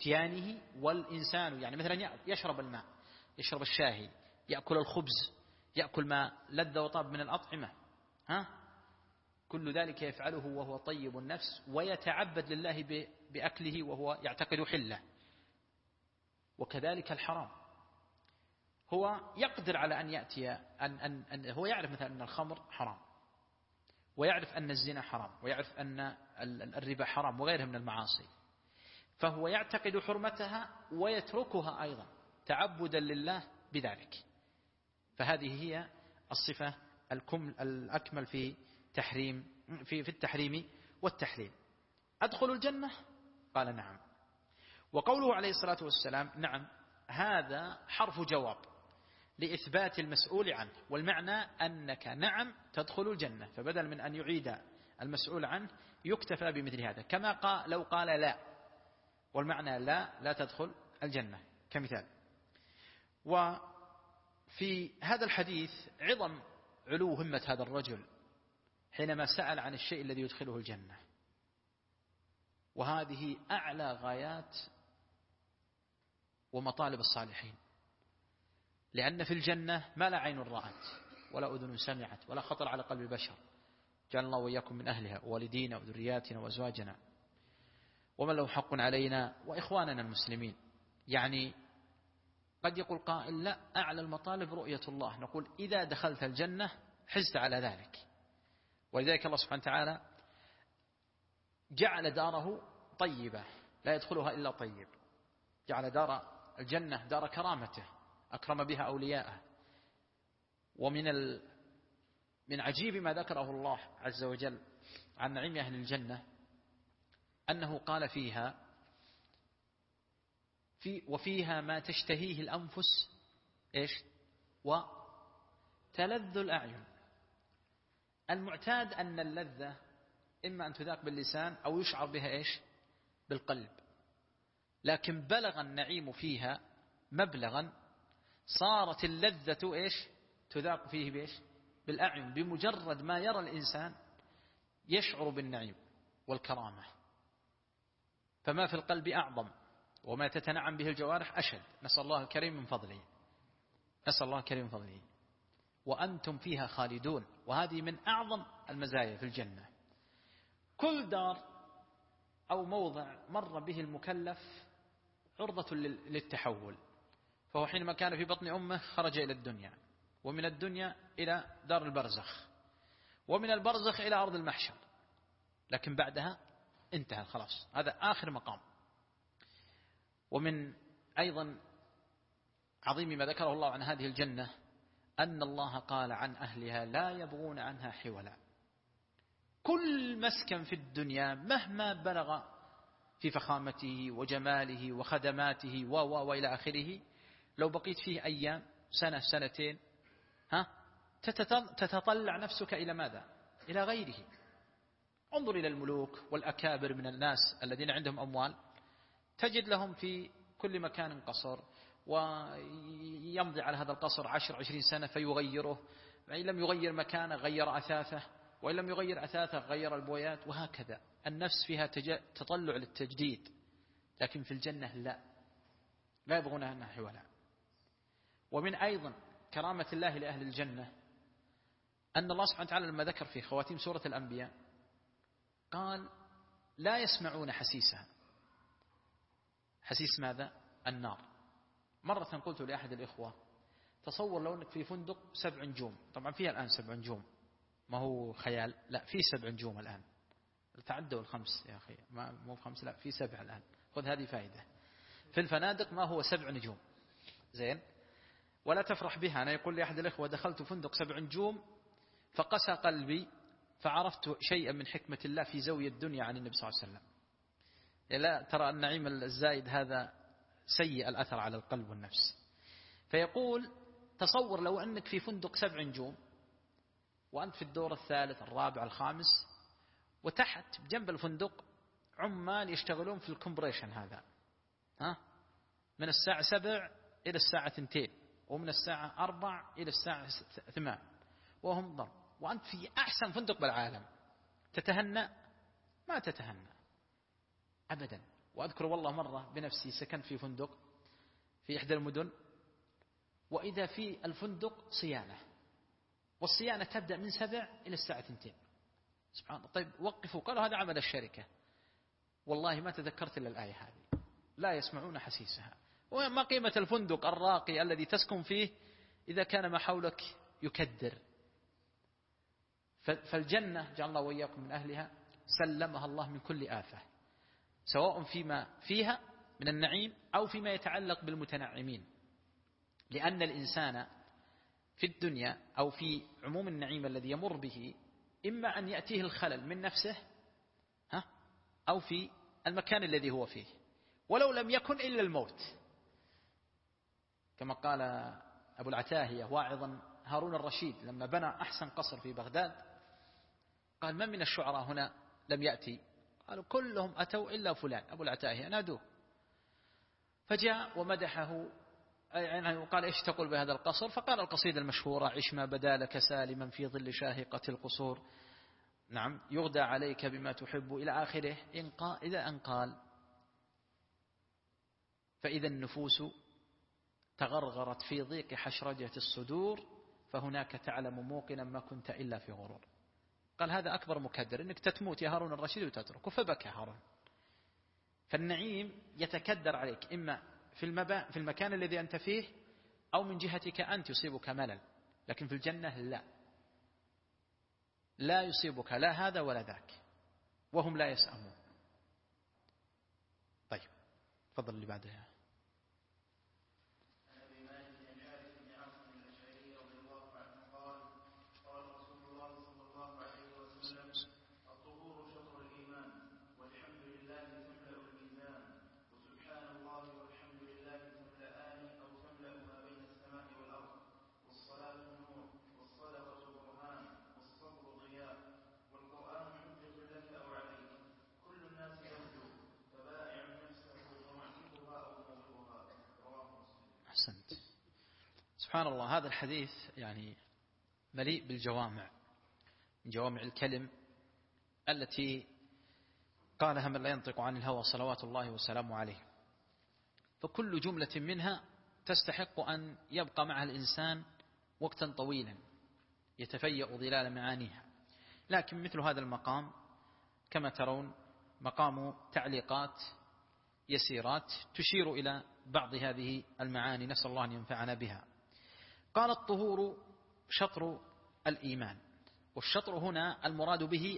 وإتيانه. والإنسان يعني مثلا يشرب الماء، يشرب الشاهي، يأكل الخبز، يأكل ما لذ وطاب من الأطعمة، كل ذلك يفعله وهو طيب النفس ويتعبد لله بأكله وهو يعتقد حله. وكذلك الحرام، هو يقدر على أن يأتي أن هو يعرف مثلا أن الخمر حرام، ويعرف أن الزنا حرام، ويعرف أن الربا حرام وغيرها من المعاصي، فهو يعتقد حرمتها ويتركها أيضا تعبدا لله بذلك. فهذه هي الصفة الأكمل في التحريم والتحليل. أدخل الجنة؟ قال نعم. وقوله عليه الصلاة والسلام نعم، هذا حرف جواب لإثبات المسؤول عنه، والمعنى أنك نعم تدخل الجنة، فبدل من أن يعيد المسؤول عنه يكتفى بمثل هذا، كما لو قال لا، والمعنى لا تدخل الجنة كمثال. وفي هذا الحديث عظم علو همة هذا الرجل حينما سأل عن الشيء الذي يدخله الجنة، وهذه أعلى غايات ومطالب الصالحين، لأن في الجنة ما لا عين رأت ولا أذن سمعت ولا خطر على قلب بشر، جعل الله وإياكم من أهلها، ووالدينا وذرياتنا وأزواجنا ومن له حق علينا وإخواننا المسلمين. يعني قد يقول قائل لا، أعلى المطالب رؤية الله، نقول إذا دخلت الجنة حزت على ذلك. ولذلك الله سبحانه وتعالى جعل داره طيبة لا يدخلها إلا طيب، جعل دار الجنة دار كرامته أكرم بها أولياءه. من عجيب ما ذكره الله عز وجل عن نعيم أهل الجنة أنه قال فيها وفيها ما تشتهيه الأنفس وتلذ الأعين. المعتاد أن اللذة إما أن تذاق باللسان أو يشعر بها بالقلب، لكن بلغ النعيم فيها مبلغا صارت اللذة تذاق فيه بالأعين، بمجرد ما يرى الإنسان يشعر بالنعيم والكرامة. فما في القلب أعظم وما تتنعم به الجوارح أشد. نسأل الله الكريم من فضله، نسأل الله الكريم من فضله. وأنتم فيها خالدون، وهذه من أعظم المزايا في الجنة. كل دار أو موضع مر به المكلف عرضة للتحول، فهو حينما كان في بطن أمه خرج إلى الدنيا، ومن الدنيا إلى دار البرزخ، ومن البرزخ إلى أرض المحشر، لكن بعدها انتهى خلاص، هذا آخر مقام. ومن أيضا عظيم ما ذكره الله عن هذه الجنة أن الله قال عن أهلها لا يبغون عنها حولا. كل مسكن في الدنيا مهما بلغ في فخامته وجماله وخدماته وإلى آخره، لو بقيت فيه أيام، سنة، سنتين، تتطلع نفسك إلى ماذا؟ إلى غيره. انظر إلى الملوك والأكابر من الناس الذين عندهم أموال، تجد لهم في كل مكان قصر، ويمضي على هذا القصر 10-20 سنة فيغيره، وإن لم يغير مكانه غير أثاثه، وإن لم يغير أثاثه غير البويات، وهكذا. النفس فيها تطلع للتجديد، لكن في الجنة لا يبغون عنها حولا. ومن أيضا كرامة الله لأهل الجنة أن الله سبحانه وتعالى لما ذكر في خواتيم سورة الأنبياء قال لا يسمعون حسيسها. حسيس ماذا؟ النار. مرة قلت لأحد الإخوة تصور لو أنك في فندق 7 نجوم، طبعا فيها الآن 7 نجوم، ما هو خيال، لا في 7 نجوم الآن، تعدوا 5 يا أخي، مو 5، لا في 7 الآن، خذ هذه فائدة. في الفنادق ما هو 7 نجوم، زين، ولا تفرح بها. أنا يقول لي أحد الإخوة دخلت فندق 7 نجوم فقسى قلبي فعرفت شيئا من حكمة الله في زاوية الدنيا عن النبي صلى الله عليه وسلم. لا ترى النعيم الزائد هذا سيء الأثر على القلب والنفس. فيقول تصور لو أنك في فندق 7 نجوم وأنت في الدور الثالث الرابع الخامس، وتحت بجنب الفندق عمال يشتغلون في الكمبريشن هذا، من الساعة 7 إلى الساعة 2، ومن الساعة 4 إلى الساعة 8، وهم ضرب، وأنت في أحسن فندق بالعالم، تتهنى؟ ما تتهنى أبدا. وأذكر والله مرة بنفسي سكنت في فندق في إحدى المدن، وإذا في الفندق صيانة، والصيانة تبدأ من 7 إلى الساعة 2. سبحان الله. طيب وقفوا، قالوا هذا عمل الشركة. والله ما تذكرت إلا الآية هذه، لا يسمعون حسيسها. وما قيمة الفندق الراقي الذي تسكن فيه إذا كان ما حولك يكدر؟ فالجنة جعل الله وإياكم من أهلها سلمها الله من كل آفة، سواء فيما فيها من النعيم أو فيما يتعلق بالمتنعمين. لأن الإنسان في الدنيا أو في عموم النعيم الذي يمر به إما أن يأتيه الخلل من نفسه أو في المكان الذي هو فيه، ولو لم يكن إلا الموت. كما قال أبو العتاهية واعظا هارون الرشيد لما بنى أحسن قصر في بغداد، قال: من الشعراء هنا لم يأتي؟ قالوا: كلهم أتوا إلا فلان. أبو العتاهية نادوه فجاء ومدحه، يعني وقال: إيش تقول بهذا القصر؟ فقال القصيدة المشهورة: عش ما بدا لك سالما في ظل شاهقة القصور، نعم يغدى عليك بما تحب، إلى آخره. إذا أن قال: فإذا النفوس تغرغرت في ضيق حشرجة الصدور فهناك تعلم موقنا ما كنت إلا في غرور. قال: هذا أكبر مكدر، إنك تتموت يا هارون الرشيد وتتركه. فبكى هارون. فالنعيم يتكدر عليك إما في المكان الذي أنت فيه أو من جهتك أنت يصيبك ملل، لكن في الجنة لا يصيبك لا هذا ولا ذاك، وهم لا يسأمون. طيب تفضل اللي بعدها. أحسنت. سبحان الله، هذا الحديث يعني مليء بالجوامع، من جوامع الكلم التي قالها من لا ينطق عن الهوى صلوات الله وسلامه عليه. فكل جملة منها تستحق أن يبقى معها الإنسان وقتا طويلا يتفيأ ظلال معانيها. لكن مثل هذا المقام كما ترون مقام تعليقات يسيرات تشير إلى بعض هذه المعاني، نسأل الله أن ينفعنا بها. قال: الطهور شطر الإيمان. والشطر هنا المراد به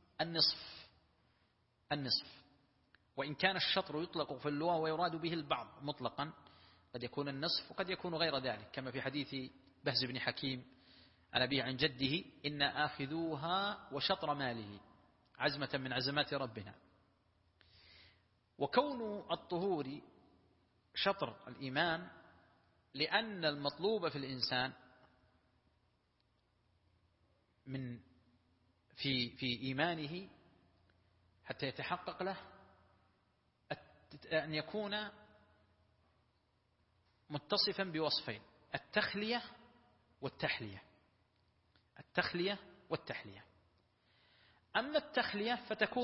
النصف، وإن كان الشطر يطلق في اللغة ويراد به البعض مطلقا، قد يكون النصف وقد يكون غير ذلك، كما في حديث بهز بن حكيم عن أبيه عن جده: إن آخذوها وشطر ماله، عزمة من عزمات ربنا. وكون الطهور شطر الإيمان لأن المطلوب في الإنسان في إيمانه حتى يتحقق له أن يكون متصفا بوصفين: التخلية والتحلية. أما التخلية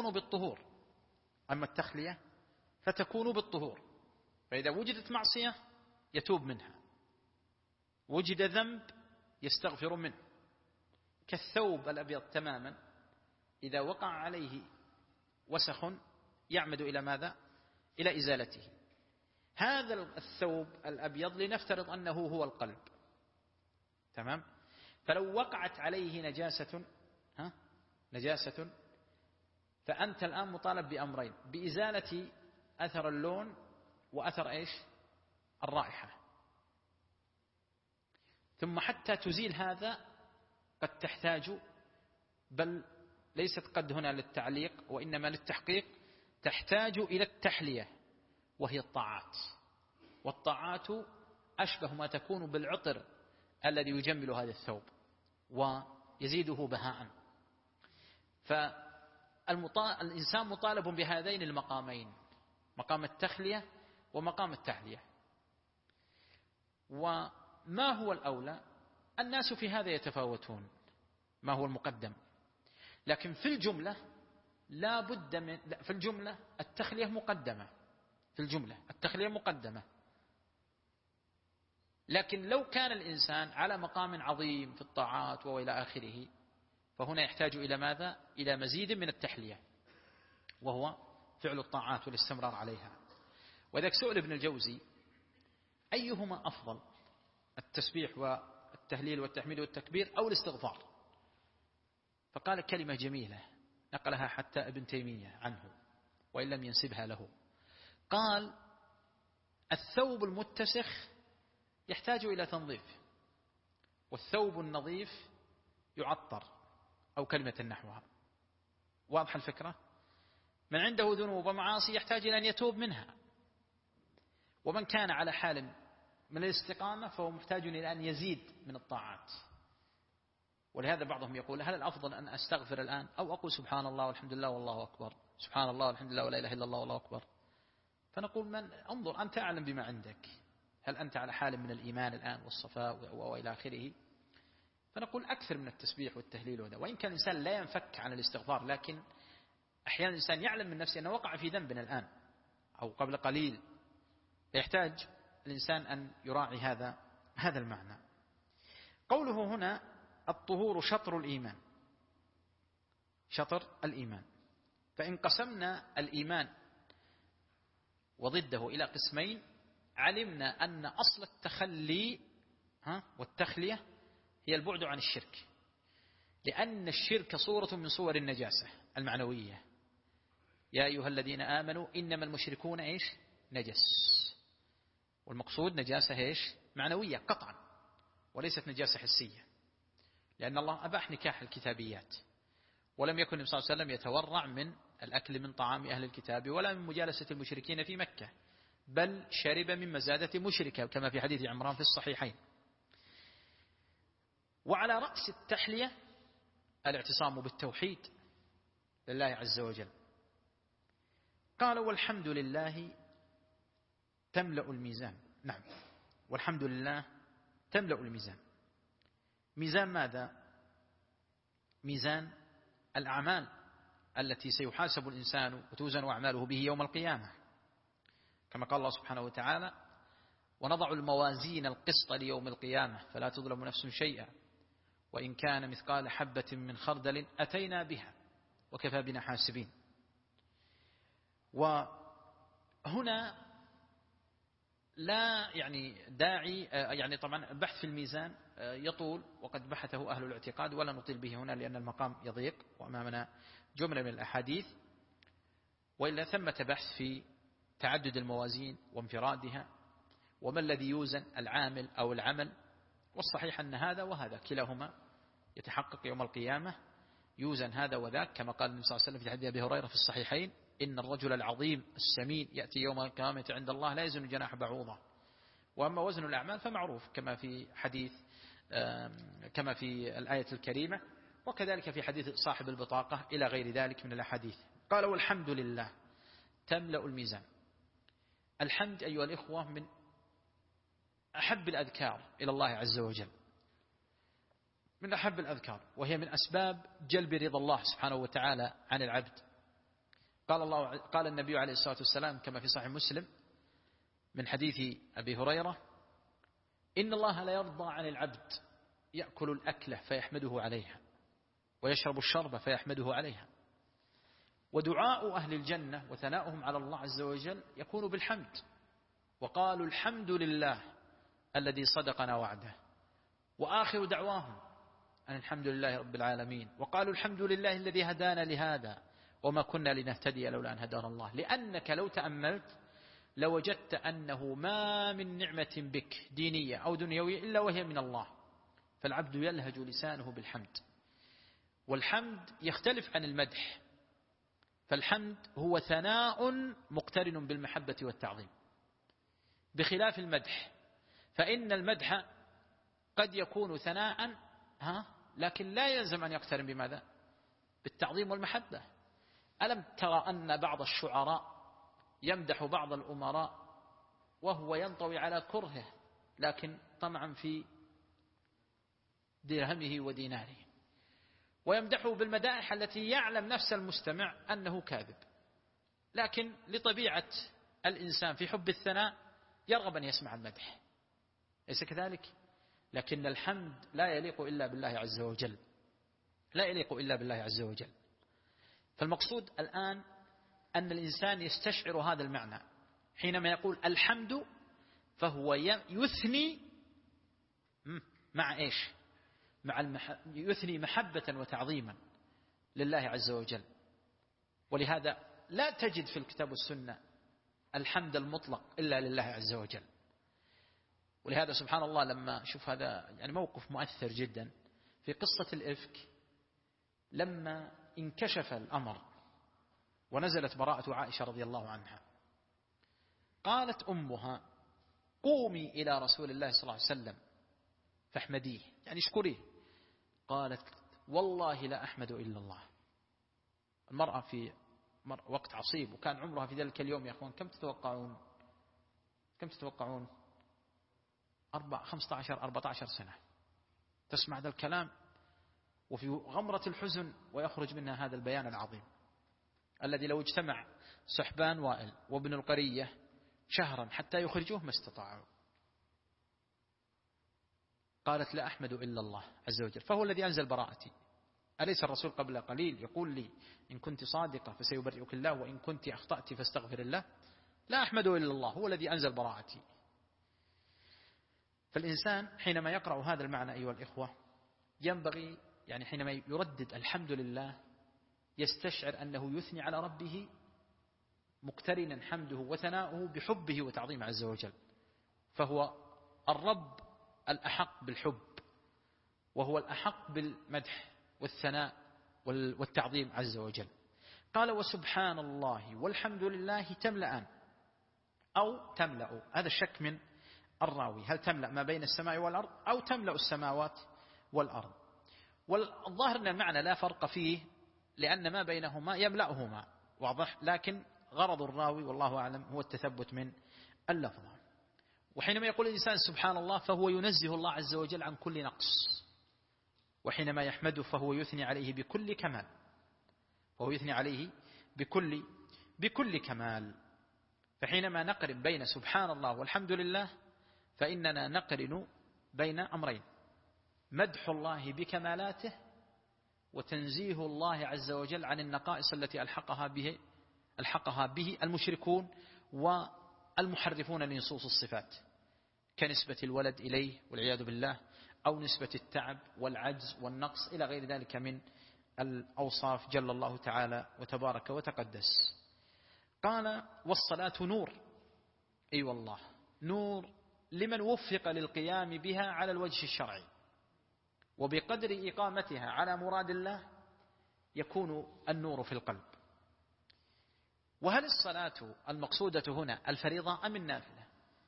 فتكون بالطهور، فإذا وجدت معصية يتوب منها، وجد ذنب يستغفر منه، كالثوب الأبيض تماما إذا وقع عليه وسخ يعمد إلى ماذا؟ إلى إزالته. هذا الثوب الأبيض لنفترض أنه هو القلب، تمام؟ فلو وقعت عليه نجاسة فأنت الآن مطالب بأمرين: بإزالة أثر اللون وأثر الرائحة. ثم حتى تزيل هذا قد تحتاج، بل ليست قد هنا للتعليق وإنما للتحقيق، تحتاج إلى التحلية وهي الطاعات. والطاعات أشبه ما تكون بالعطر الذي يجمل هذا الثوب ويزيده بهاء. فالإنسان مطالب بهذين المقامين، مقام التخلية ومقام التحلية. وما هو الأولى؟ الناس في هذا يتفاوتون، ما هو المقدم، لكن في الجملة لا بد في الجملة التخلية مقدمة، لكن لو كان الإنسان على مقام عظيم في الطاعات وإلى آخره، فهنا يحتاج إلى ماذا؟ إلى مزيد من التحلية، وهو فعل الطاعات والاستمرار عليها. وذلك سئل ابن الجوزي: أيهما أفضل، التسبيح والتهليل والتحميد والتكبير أو الاستغفار؟ فقال كلمة جميلة نقلها حتى ابن تيمية عنه وإن لم ينسبها له، قال: الثوب المتسخ يحتاج إلى تنظيف، والثوب النظيف يعطر، أو كلمة نحوها. واضح الفكرة؟ من عنده ذنوب ومعاصي يحتاج إلى أن يتوب منها، ومن كان على حال من الاستقامة فهو محتاج إلى أن يزيد من الطاعات. ولهذا بعضهم يقول: هل الأفضل أن أستغفر الآن أو أقول سبحان الله والحمد لله والله أكبر، سبحان الله والحمد لله ولا إله إلا الله والله أكبر؟ فنقول: انظر أنت أعلم بما عندك، هل أنت على حال من الإيمان الآن والصفاء وإلى آخره؟ فنقول: أكثر من التسبيح والتهليل وذا. وإن كان الإنسان لا ينفك عن الاستغفار، لكن أحيانا الإنسان يعلم من نفسه أنه وقع في ذنب الآن أو قبل قليل، يحتاج الإنسان أن يراعي هذا المعنى. قوله هنا: الطهور شطر الإيمان، شطر الإيمان. فإن قسمنا الإيمان وضده إلى قسمين، علمنا أن أصل التخلي والتخلية هي البعد عن الشرك، لأن الشرك صورة من صور النجاسة المعنوية. يا أيها الذين آمنوا إنما المشركون إيش؟ نجس. والمقصود نجاسة إيش؟ معنوية قطعا، وليست نجاسة حسية، لأن الله أباح نكاح الكتابيات، ولم يكن النبي صلى الله عليه وسلم يتورع من الأكل من طعام أهل الكتاب ولا من مجالسة المشركين في مكة، بل شرب من مزادة مشركة كما في حديث عمران في الصحيحين. وعلى رأس التحلية الاعتصام بالتوحيد لله عز وجل. قال: والحمد لله تملأ الميزان. نعم، والحمد لله تملأ الميزان. ميزان ماذا؟ ميزان الأعمال التي سيحاسب الإنسان وتوزن أعماله به يوم القيامة، كما قال الله سبحانه وتعالى: ونضع الموازين القسط ليوم القيامة فلا تظلم نفس شيئا وإن كان مثقال حبة من خردل أتينا بها وكفى بنا حاسبين. وهنا لا داعي طبعا البحث في الميزان يطول، وقد بحثه أهل الاعتقاد ولا نطيل به هنا لأن المقام يضيق وأمامنا جملة من الأحاديث، وإلا ثمة بحث في تعدد الموازين وانفرادها وما الذي يوزن، العامل أو العمل. والصحيح أن هذا وهذا كلاهما يتحقق يوم القيامة، يوزن هذا وذاك، كما قال النبي صلى الله عليه وسلم في حديث أبي هريرة في الصحيحين: إن الرجل العظيم السمين يأتي يوم القيامة عند الله لا يزن جناح بعوضة. وأما وزن الأعمال فمعروف كما في الآية الكريمة، وكذلك في حديث صاحب البطاقة إلى غير ذلك من الأحاديث. قال: والحمد لله تملأ الميزان. الحمد أيها الإخوة من أحب الأذكار إلى الله عز وجل، من أحب الأذكار، وهي من أسباب جلب رضا الله سبحانه وتعالى عن العبد. قال النبي عليه الصلاة والسلام كما في صحيح مسلم من حديث أبي هريرة: إن الله لا يرضى عن العبد يأكل الأكلة فيحمده عليها ويشرب الشرب فيحمده عليها. ودعاء أهل الجنة وثناؤهم على الله عز وجل يكون بالحمد، وقالوا: الحمد لله الذي صدقنا وعده. وآخر دعواهم أن الحمد لله رب العالمين، وقالوا: الحمد لله الذي هدانا لهذا وما كنا لنهتدي لولا أن هدانا الله. لأنك لو تأملت لوجدت أنه ما من نعمة بك دينية أو دنيوية إلا وهي من الله، فالعبد يلهج لسانه بالحمد. والحمد يختلف عن المدح، فالحمد هو ثناء مقترن بالمحبة والتعظيم، بخلاف المدح، فإن المدح قد يكون ثناء لكن لا يلزم أن يقترن بماذا؟ بالتعظيم والمحبة. ألم ترى أن بعض الشعراء يمدح بعض الأمراء وهو ينطوي على كرهه، لكن طمعا في درهمه وديناره، ويمدحه بالمدائح التي يعلم نفس المستمع أنه كاذب، لكن لطبيعة الإنسان في حب الثناء يرغب أن يسمع المدح. ليس كذلك؟ لكن الحمد لا يليق إلا بالله عز وجل، لا يليق إلا بالله عز وجل. فالمقصود الآن أن الإنسان يستشعر هذا المعنى حينما يقول الحمد، فهو يثني مع إيش؟ يثني محبة وتعظيما لله عز وجل. ولهذا لا تجد في الكتاب والسنة الحمد المطلق إلا لله عز وجل. ولهذا سبحان الله لما شوف هذا يعني موقف مؤثر جدا في قصة الإفك، لما انكشف الأمر ونزلت براءة عائشة رضي الله عنها، قالت أمها قومي إلى رسول الله صلى الله عليه وسلم فاحمديه، يعني اشكريه. قالت والله لا أحمد إلا الله. المرأة في وقت عصيب، وكان عمرها في ذلك اليوم يا أخوان كم تتوقعون؟ 14 سنة تسمع هذا الكلام وفي غمرة الحزن، ويخرج منها هذا البيان العظيم الذي لو اجتمع سحبان وائل وابن القرية شهرا حتى يخرجوه ما استطاعوا. قالت لا أحمد إلا الله عز وجل، فهو الذي أنزل براءتي. أليس الرسول قبل قليل يقول لي إن كنت صادقة فسيبرئك الله وإن كنت أخطأت فاستغفر الله؟ لا أحمد إلا الله، هو الذي أنزل براءتي. فالإنسان حينما يقرأ هذا المعنى أيها الإخوة ينبغي يعني حينما يردد الحمد لله يستشعر أنه يثني على ربه مقترنا حمده وثناؤه بحبه وتعظيمه عز وجل، فهو الرب الأحق بالحب، وهو الأحق بالمدح والثناء والتعظيم عز وجل. قال وسبحان الله والحمد لله تملأان أو تملأ، هذا الشك من الراوي، هل تملأ ما بين السماء والأرض أو تملأ السماوات والأرض؟ والظاهر أن المعنى لا فرق فيه لأن ما بينهما يملأهما، واضح، لكن غرض الراوي والله أعلم هو التثبت من اللفظة. وحينما يقول الإنسان سبحان الله فهو ينزه الله عز وجل عن كل نقص، وحينما يحمده فهو يثني عليه بكل كمال، وهو يثني عليه بكل كمال. فحينما نقرن بين سبحان الله والحمد لله فإننا نقرن بين أمرين: مدح الله بكمالاته وتنزيه الله عز وجل عن النقائص التي ألحقها به المشركون والمحرفون لنصوص الصفات، كنسبة الولد إليه والعياذ بالله، أو نسبة التعب والعجز والنقص إلى غير ذلك من الأوصاف جل الله تعالى وتبارك وتقدس. قال والصلاة نور، أي والله نور لمن وفق للقيام بها على الوجه الشرعي، وبقدر إقامتها على مراد الله يكون النور في القلب. وهل الصلاة المقصودة هنا الفريضة أم النافلة؟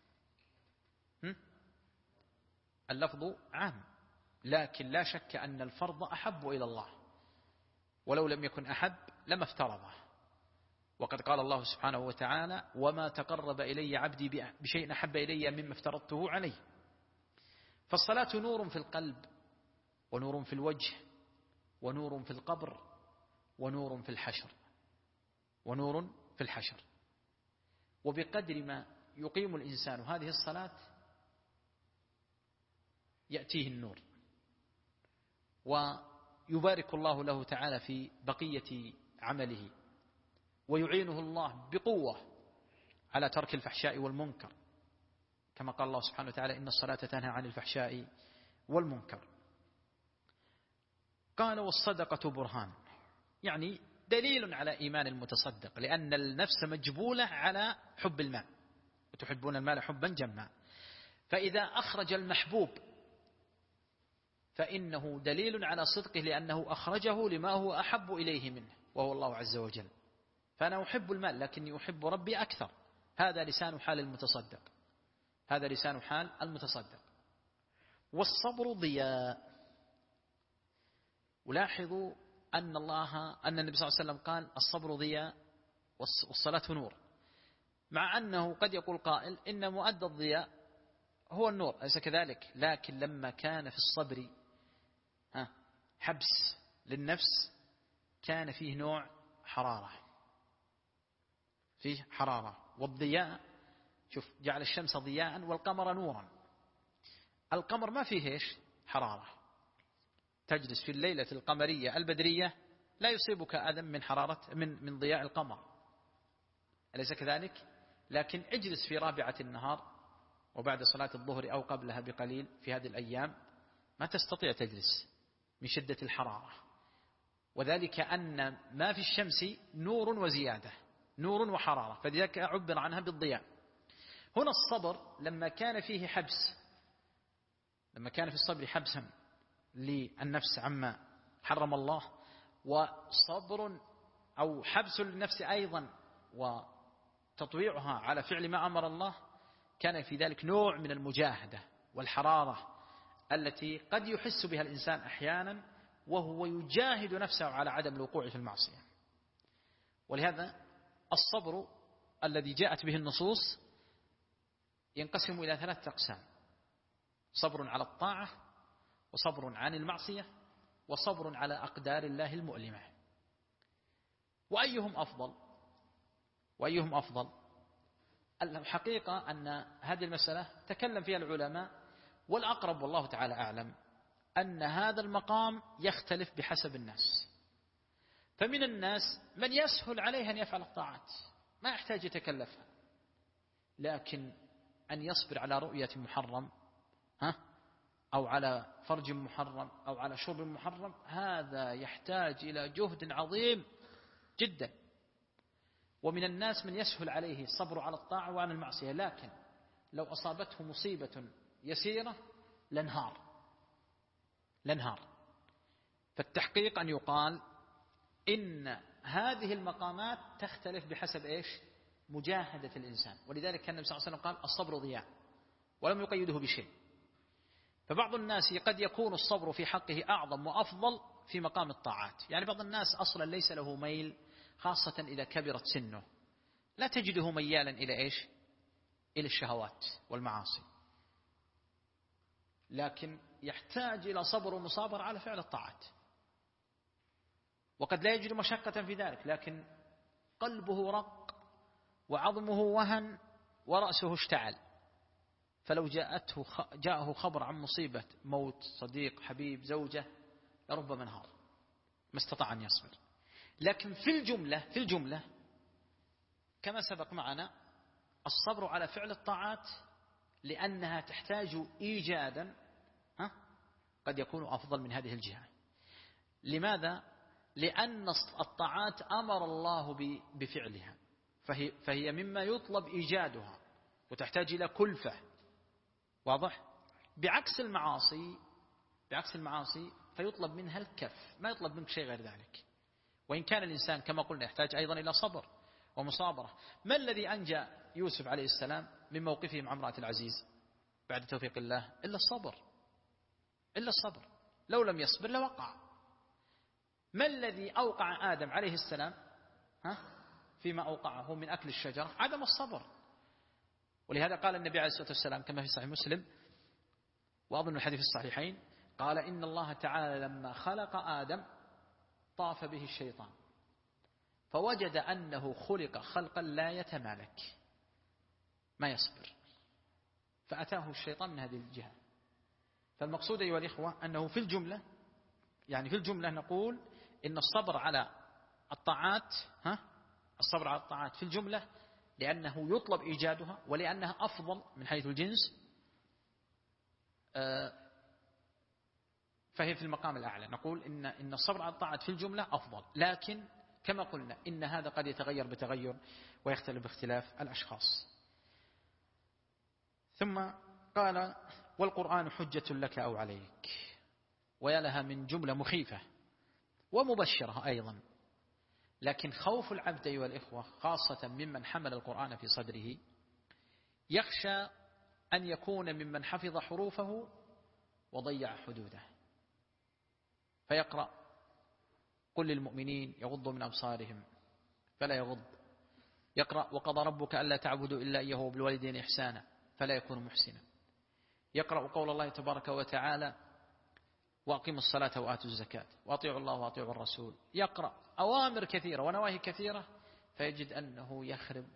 اللفظ عام، لكن لا شك أن الفرض أحب إلى الله، ولو لم يكن أحب لما افترضه. وقد قال الله سبحانه وتعالى وما تقرب إلي عبدي بشيء أحب إلي مما افترضته عليه. فالصلاة نور في القلب، ونور في الوجه، ونور في القبر، ونور في الحشر، ونور في الحشر. وبقدر ما يقيم الإنسان هذه الصلاة يأتيه النور، ويبارك الله له تعالى في بقية عمله، ويعينه الله بقوة على ترك الفحشاء والمنكر، كما قال الله سبحانه وتعالى إن الصلاة تنهى عن الفحشاء والمنكر. قال والصدقة برهان، يعني دليل على إيمان المتصدق، لأن النفس مجبولة على حب المال، وتحبون المال حبا جما، فإذا أخرج المحبوب فإنه دليل على صدقه، لأنه أخرجه لما هو أحب إليه منه وهو الله عز وجل. فأنا أحب المال لكني أحب ربي أكثر، هذا لسان حال المتصدق، هذا لسان حال المتصدق. والصبر ضياء، ولاحظوا أن النبي صلى الله عليه وسلم قال الصبر ضياء والصلاة نور، مع أنه قد يقول قائل إن مؤدى الضياء هو النور، أليس كذلك؟ لكن لما كان في الصبر حبس للنفس كان فيه نوع حرارة، فيه حرارة. والضياء شوف جعل الشمس ضياء والقمر نورا، القمر ما فيه إيش؟ حرارة. تجلس في الليلة القمرية البدرية لا يصيبك أذى من حرارة من ضياء القمر، أليس كذلك؟ لكن اجلس في رابعة النهار وبعد صلاة الظهر أو قبلها بقليل في هذه الأيام ما تستطيع تجلس من شدة الحرارة، وذلك أن ما في الشمس نور وزيادة، نور وحرارة، فلذلك عبر عنها بالضياء. هنا الصبر لما كان فيه حبس، لما كان في الصبر حبسا للنفس عما حرم الله، وصبر أو حبس للنفس أيضا وتطويعها على فعل ما أمر الله، كان في ذلك نوع من المجاهدة والحرارة التي قد يحس بها الإنسان أحيانا وهو يجاهد نفسه على عدم الوقوع في المعصية. ولهذا الصبر الذي جاءت به النصوص ينقسم إلى 3 أقسام: صبر على الطاعة، وصبر عن المعصية، وصبر على أقدار الله المؤلمة. وأيهم أفضل؟ وأيهم أفضل؟ الحقيقة أن هذه المسألة تكلم فيها العلماء، والأقرب والله تعالى أعلم أن هذا المقام يختلف بحسب الناس. فمن الناس من يسهل عليه أن يفعل الطاعات ما يحتاج يتكلفها، لكن أن يصبر على رؤية محرم أو على فرج محرم أو على شرب محرم، هذا يحتاج إلى جهد عظيم جدا. ومن الناس من يسهل عليه الصبر على الطاعة وعن المعصية، لكن لو أصابته مصيبة يسيرة لانهار. فالتحقيق أن يقال إن هذه المقامات تختلف بحسب إيش؟ مجاهدة الإنسان. ولذلك كان النبي صلى الله عليه وسلم قال الصبر ضياء، ولم يقيده بشيء. فبعض الناس قد يكون الصبر في حقه أعظم وأفضل في مقام الطاعات. يعني بعض الناس أصلا ليس له ميل، خاصة إذا كبرت سنه، لا تجده ميالا إلى إيش؟ إلى الشهوات والمعاصي، لكن يحتاج إلى صبر ومصابرة على فعل الطاعات، وقد لا يجد مشقة في ذلك، لكن قلبه رق وعظمه وهن ورأسه اشتعل، فلو جاءه خبر عن مصيبة موت صديق حبيب زوجة لربما انهار، ما استطاع أن يصبر. لكن في الجملة كما سبق معنا الصبر على فعل الطاعات لأنها تحتاج إيجادا قد يكون أفضل من هذه الجهة. لماذا؟ لأن الطاعات أمر الله بفعلها، فهي مما يطلب إيجادها وتحتاج إلى كلفة، واضح؟ بعكس المعاصي فيطلب منها الكف، ما يطلب منك شيء غير ذلك. وإن كان الإنسان كما قلنا يحتاج أيضا إلى صبر ومصابرة. ما الذي أنجى يوسف عليه السلام من موقفه مع امرأة العزيز بعد توفيق الله؟ إلا الصبر. لو لم يصبر لوقع. ما الذي أوقع آدم عليه السلام فيما أوقعه من أكل الشجرة؟ عدم الصبر. ولهذا قال النبي عليه الصلاة والسلام كما في صحيح مسلم وأظن الحديث في الصحيحين، قال إن الله تعالى لما خلق آدم طاف به الشيطان فوجد أنه خلق خلقا لا يتمالك، ما يصبر، فأتاه الشيطان من هذه الجهة. فالمقصود أيها الإخوة أنه في الجملة نقول إن الصبر على الطاعات في الجملة لأنه يطلب إيجادها ولأنها أفضل من حيث الجنس، فهي في المقام الأعلى. نقول إن الصبر على الطاعات في الجملة أفضل، لكن كما قلنا إن هذا قد يتغير بتغير ويختلف باختلاف الأشخاص. ثم قال والقرآن حجة لك أو عليك، ويا لها من جملة مخيفة ومبشرة أيضا. لكن خوف العبد أيها الإخوة خاصة ممن حمل القرآن في صدره يخشى أن يكون ممن حفظ حروفه وضيع حدوده، فيقرأ قل للمؤمنين يغضوا من أبصارهم فلا يغض، يقرأ وقضى ربك ألا تعبدوا إلا إياه وبالوالدين إحسانا فلا يكون محسنا، يقرأ قول الله تبارك وتعالى وأقيموا الصلاة وآتوا الزكاة وأطيعوا الله وأطيعوا الرسول، يقرأ أوامر كثيرة ونواهي كثيرة فيجد أنه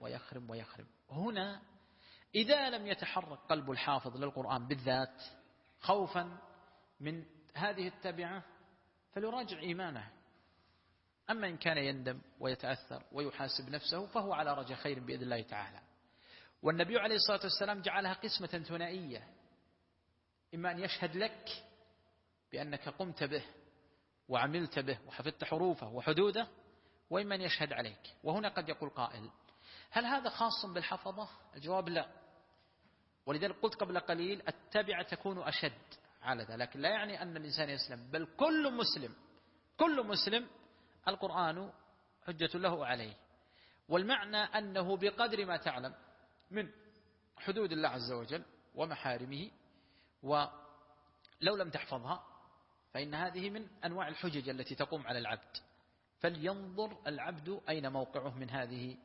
يخرب. هنا إذا لم يتحرك قلب الحافظ للقرآن بالذات خوفا من هذه التبعة فليراجع إيمانه. أما إن كان يندم ويتأثر ويحاسب نفسه فهو على رجاء خير بإذن الله تعالى. والنبي عليه الصلاة والسلام جعلها قسمة ثنائية، إما أن يشهد لك بأنك قمت به وعملت به وحفظت حروفه وحدوده، وإما أن يشهد عليك. وهنا قد يقول قائل: هل هذا خاص بالحفظة؟ الجواب لا. ولذلك قلت قبل قليل التبعة تكون أشد على ذلك، لكن لا يعني أن الإنسان يسلم، بل كل مسلم القرآن حجة له عليه. والمعنى أنه بقدر ما تعلم من حدود الله عز وجل ومحارمه، ولو لم تحفظها فإن هذه من أنواع الحجج التي تقوم على العبد. فلينظر العبد أين موقعه من هذه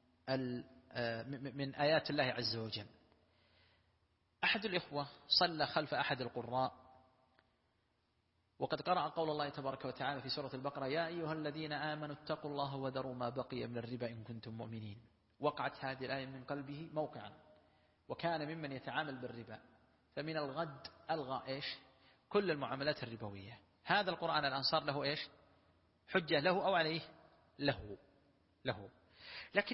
من آيات الله عز وجل. أحد الإخوة صلى خلف أحد القراء، وقد قرأ قول الله تبارك وتعالى في سورة البقرة: يا أيها الذين آمنوا اتقوا الله وذروا ما بقي من الربا إن كنتم مؤمنين. وقعت هذه الآية من قلبه موقعا، وكان ممن يتعامل بالربا، فمن الغد ألغى إيش؟ كل المعاملات الربوية. هذا القرآن الآن صار له إيش؟ حجة له أو عليه؟ له. لكن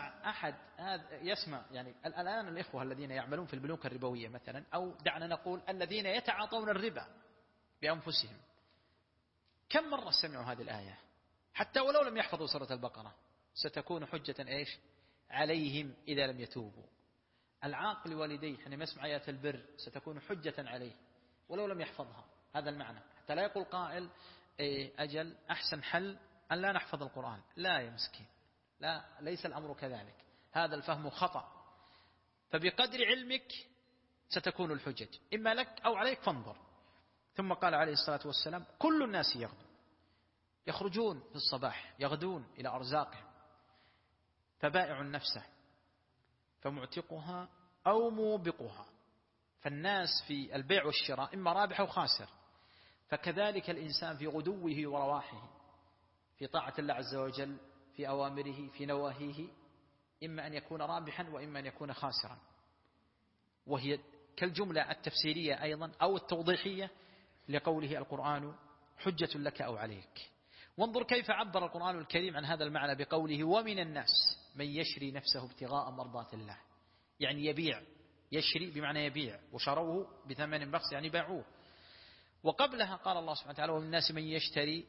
يسمع يعني الآن الإخوة الذين يعملون في البنوك الربوية مثلا، أو دعنا نقول الذين يتعاطون الربا بأنفسهم، كم مرة سمعوا هذه الآية؟ حتى ولو لم يحفظوا سورة البقرة ستكون حجة إيش؟ عليهم إذا لم يتوبوا. العاق لوالديه حينما يسمع آيات البر ستكون حجة عليه ولو لم يحفظها. هذا المعنى، حتى لا يقول قائل: أجل أحسن حل أن لا نحفظ القرآن. لا يا مسكين، لا، ليس الأمر كذلك، هذا الفهم خطأ. فبقدر علمك ستكون الحجج إما لك أو عليك، فانظر. ثم قال عليه الصلاة والسلام: كل الناس يخرجون في الصباح يغدون إلى أرزاقهم، فبائع نفسه فمعتقها أو موبقها. فالناس في البيع والشراء إما رابح أو خاسر، فكذلك الإنسان في غدوه ورواحه في طاعة الله عز وجل، في أوامره في نواهيه، إما أن يكون رابحا وإما أن يكون خاسرا. وهي كالجملة التفسيرية أيضا أو التوضيحية لقوله: القرآن حجة لك أو عليك. وانظر كيف عبر القرآن الكريم عن هذا المعنى بقوله: ومن الناس من يشري نفسه ابتغاء مرضات الله. يعني يبيع، يشري بمعنى يبيع، وشروه بثمن بخس يعني باعوه. وقبلها قال الله سبحانه وتعالى: ومن الناس من يشتري،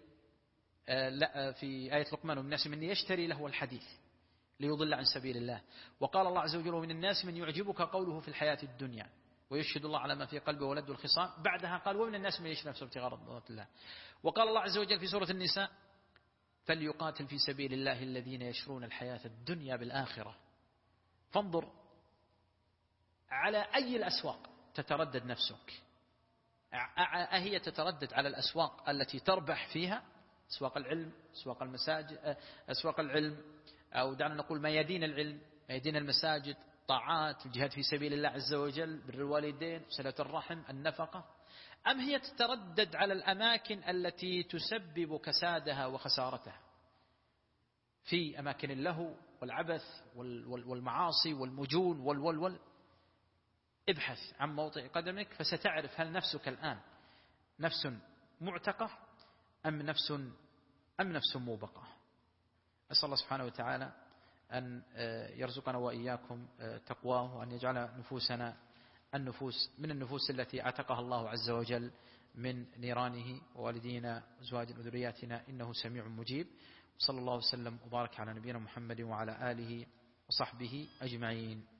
في آية لقمان: ومن الناس من يشتري لهو الحديث ليضل عن سبيل الله. وقال الله عز وجل: ومن الناس من يعجبك قوله في الحياة الدنيا ويشهد الله على ما في قلبه ولد الخصام. بعدها قال: ومن الناس من يشري نفسه ابتغاء مرضات الله. وقال الله عز وجل في سورة النساء: فليقاتل في سبيل الله الذين يشرون الحياة الدنيا بالآخرة. فانظر على أي الأسواق تتردد نفسك. أهي تتردد على الأسواق التي تربح فيها، أسواق العلم، أسواق المساجد، أسواق العلم، أو دعنا نقول ميادين العلم، ميادين المساجد، طاعات، الجهاد في سبيل الله عز وجل، بر الوالدين، صلة الرحم، النفقة، أم هي تتردد على الأماكن التي تسبب كسادها وخسارتها في أماكن اللهو والعبث والمعاصي والمجون والولول؟ ابحث عن موطئ قدمك فستعرف هل نفسك الآن نفس معتقة أم نفس موبقة. أسأل الله سبحانه وتعالى أن يرزقنا وإياكم تقواه، وأن يجعل نفوسنا من النفوس التي اعتقها الله عز وجل من نيرانه، ووالدينا وأزواجنا وذرياتنا، إنه سميع مجيب. وصلى الله وسلم وبارك على نبينا محمد وعلى آله وصحبه أجمعين.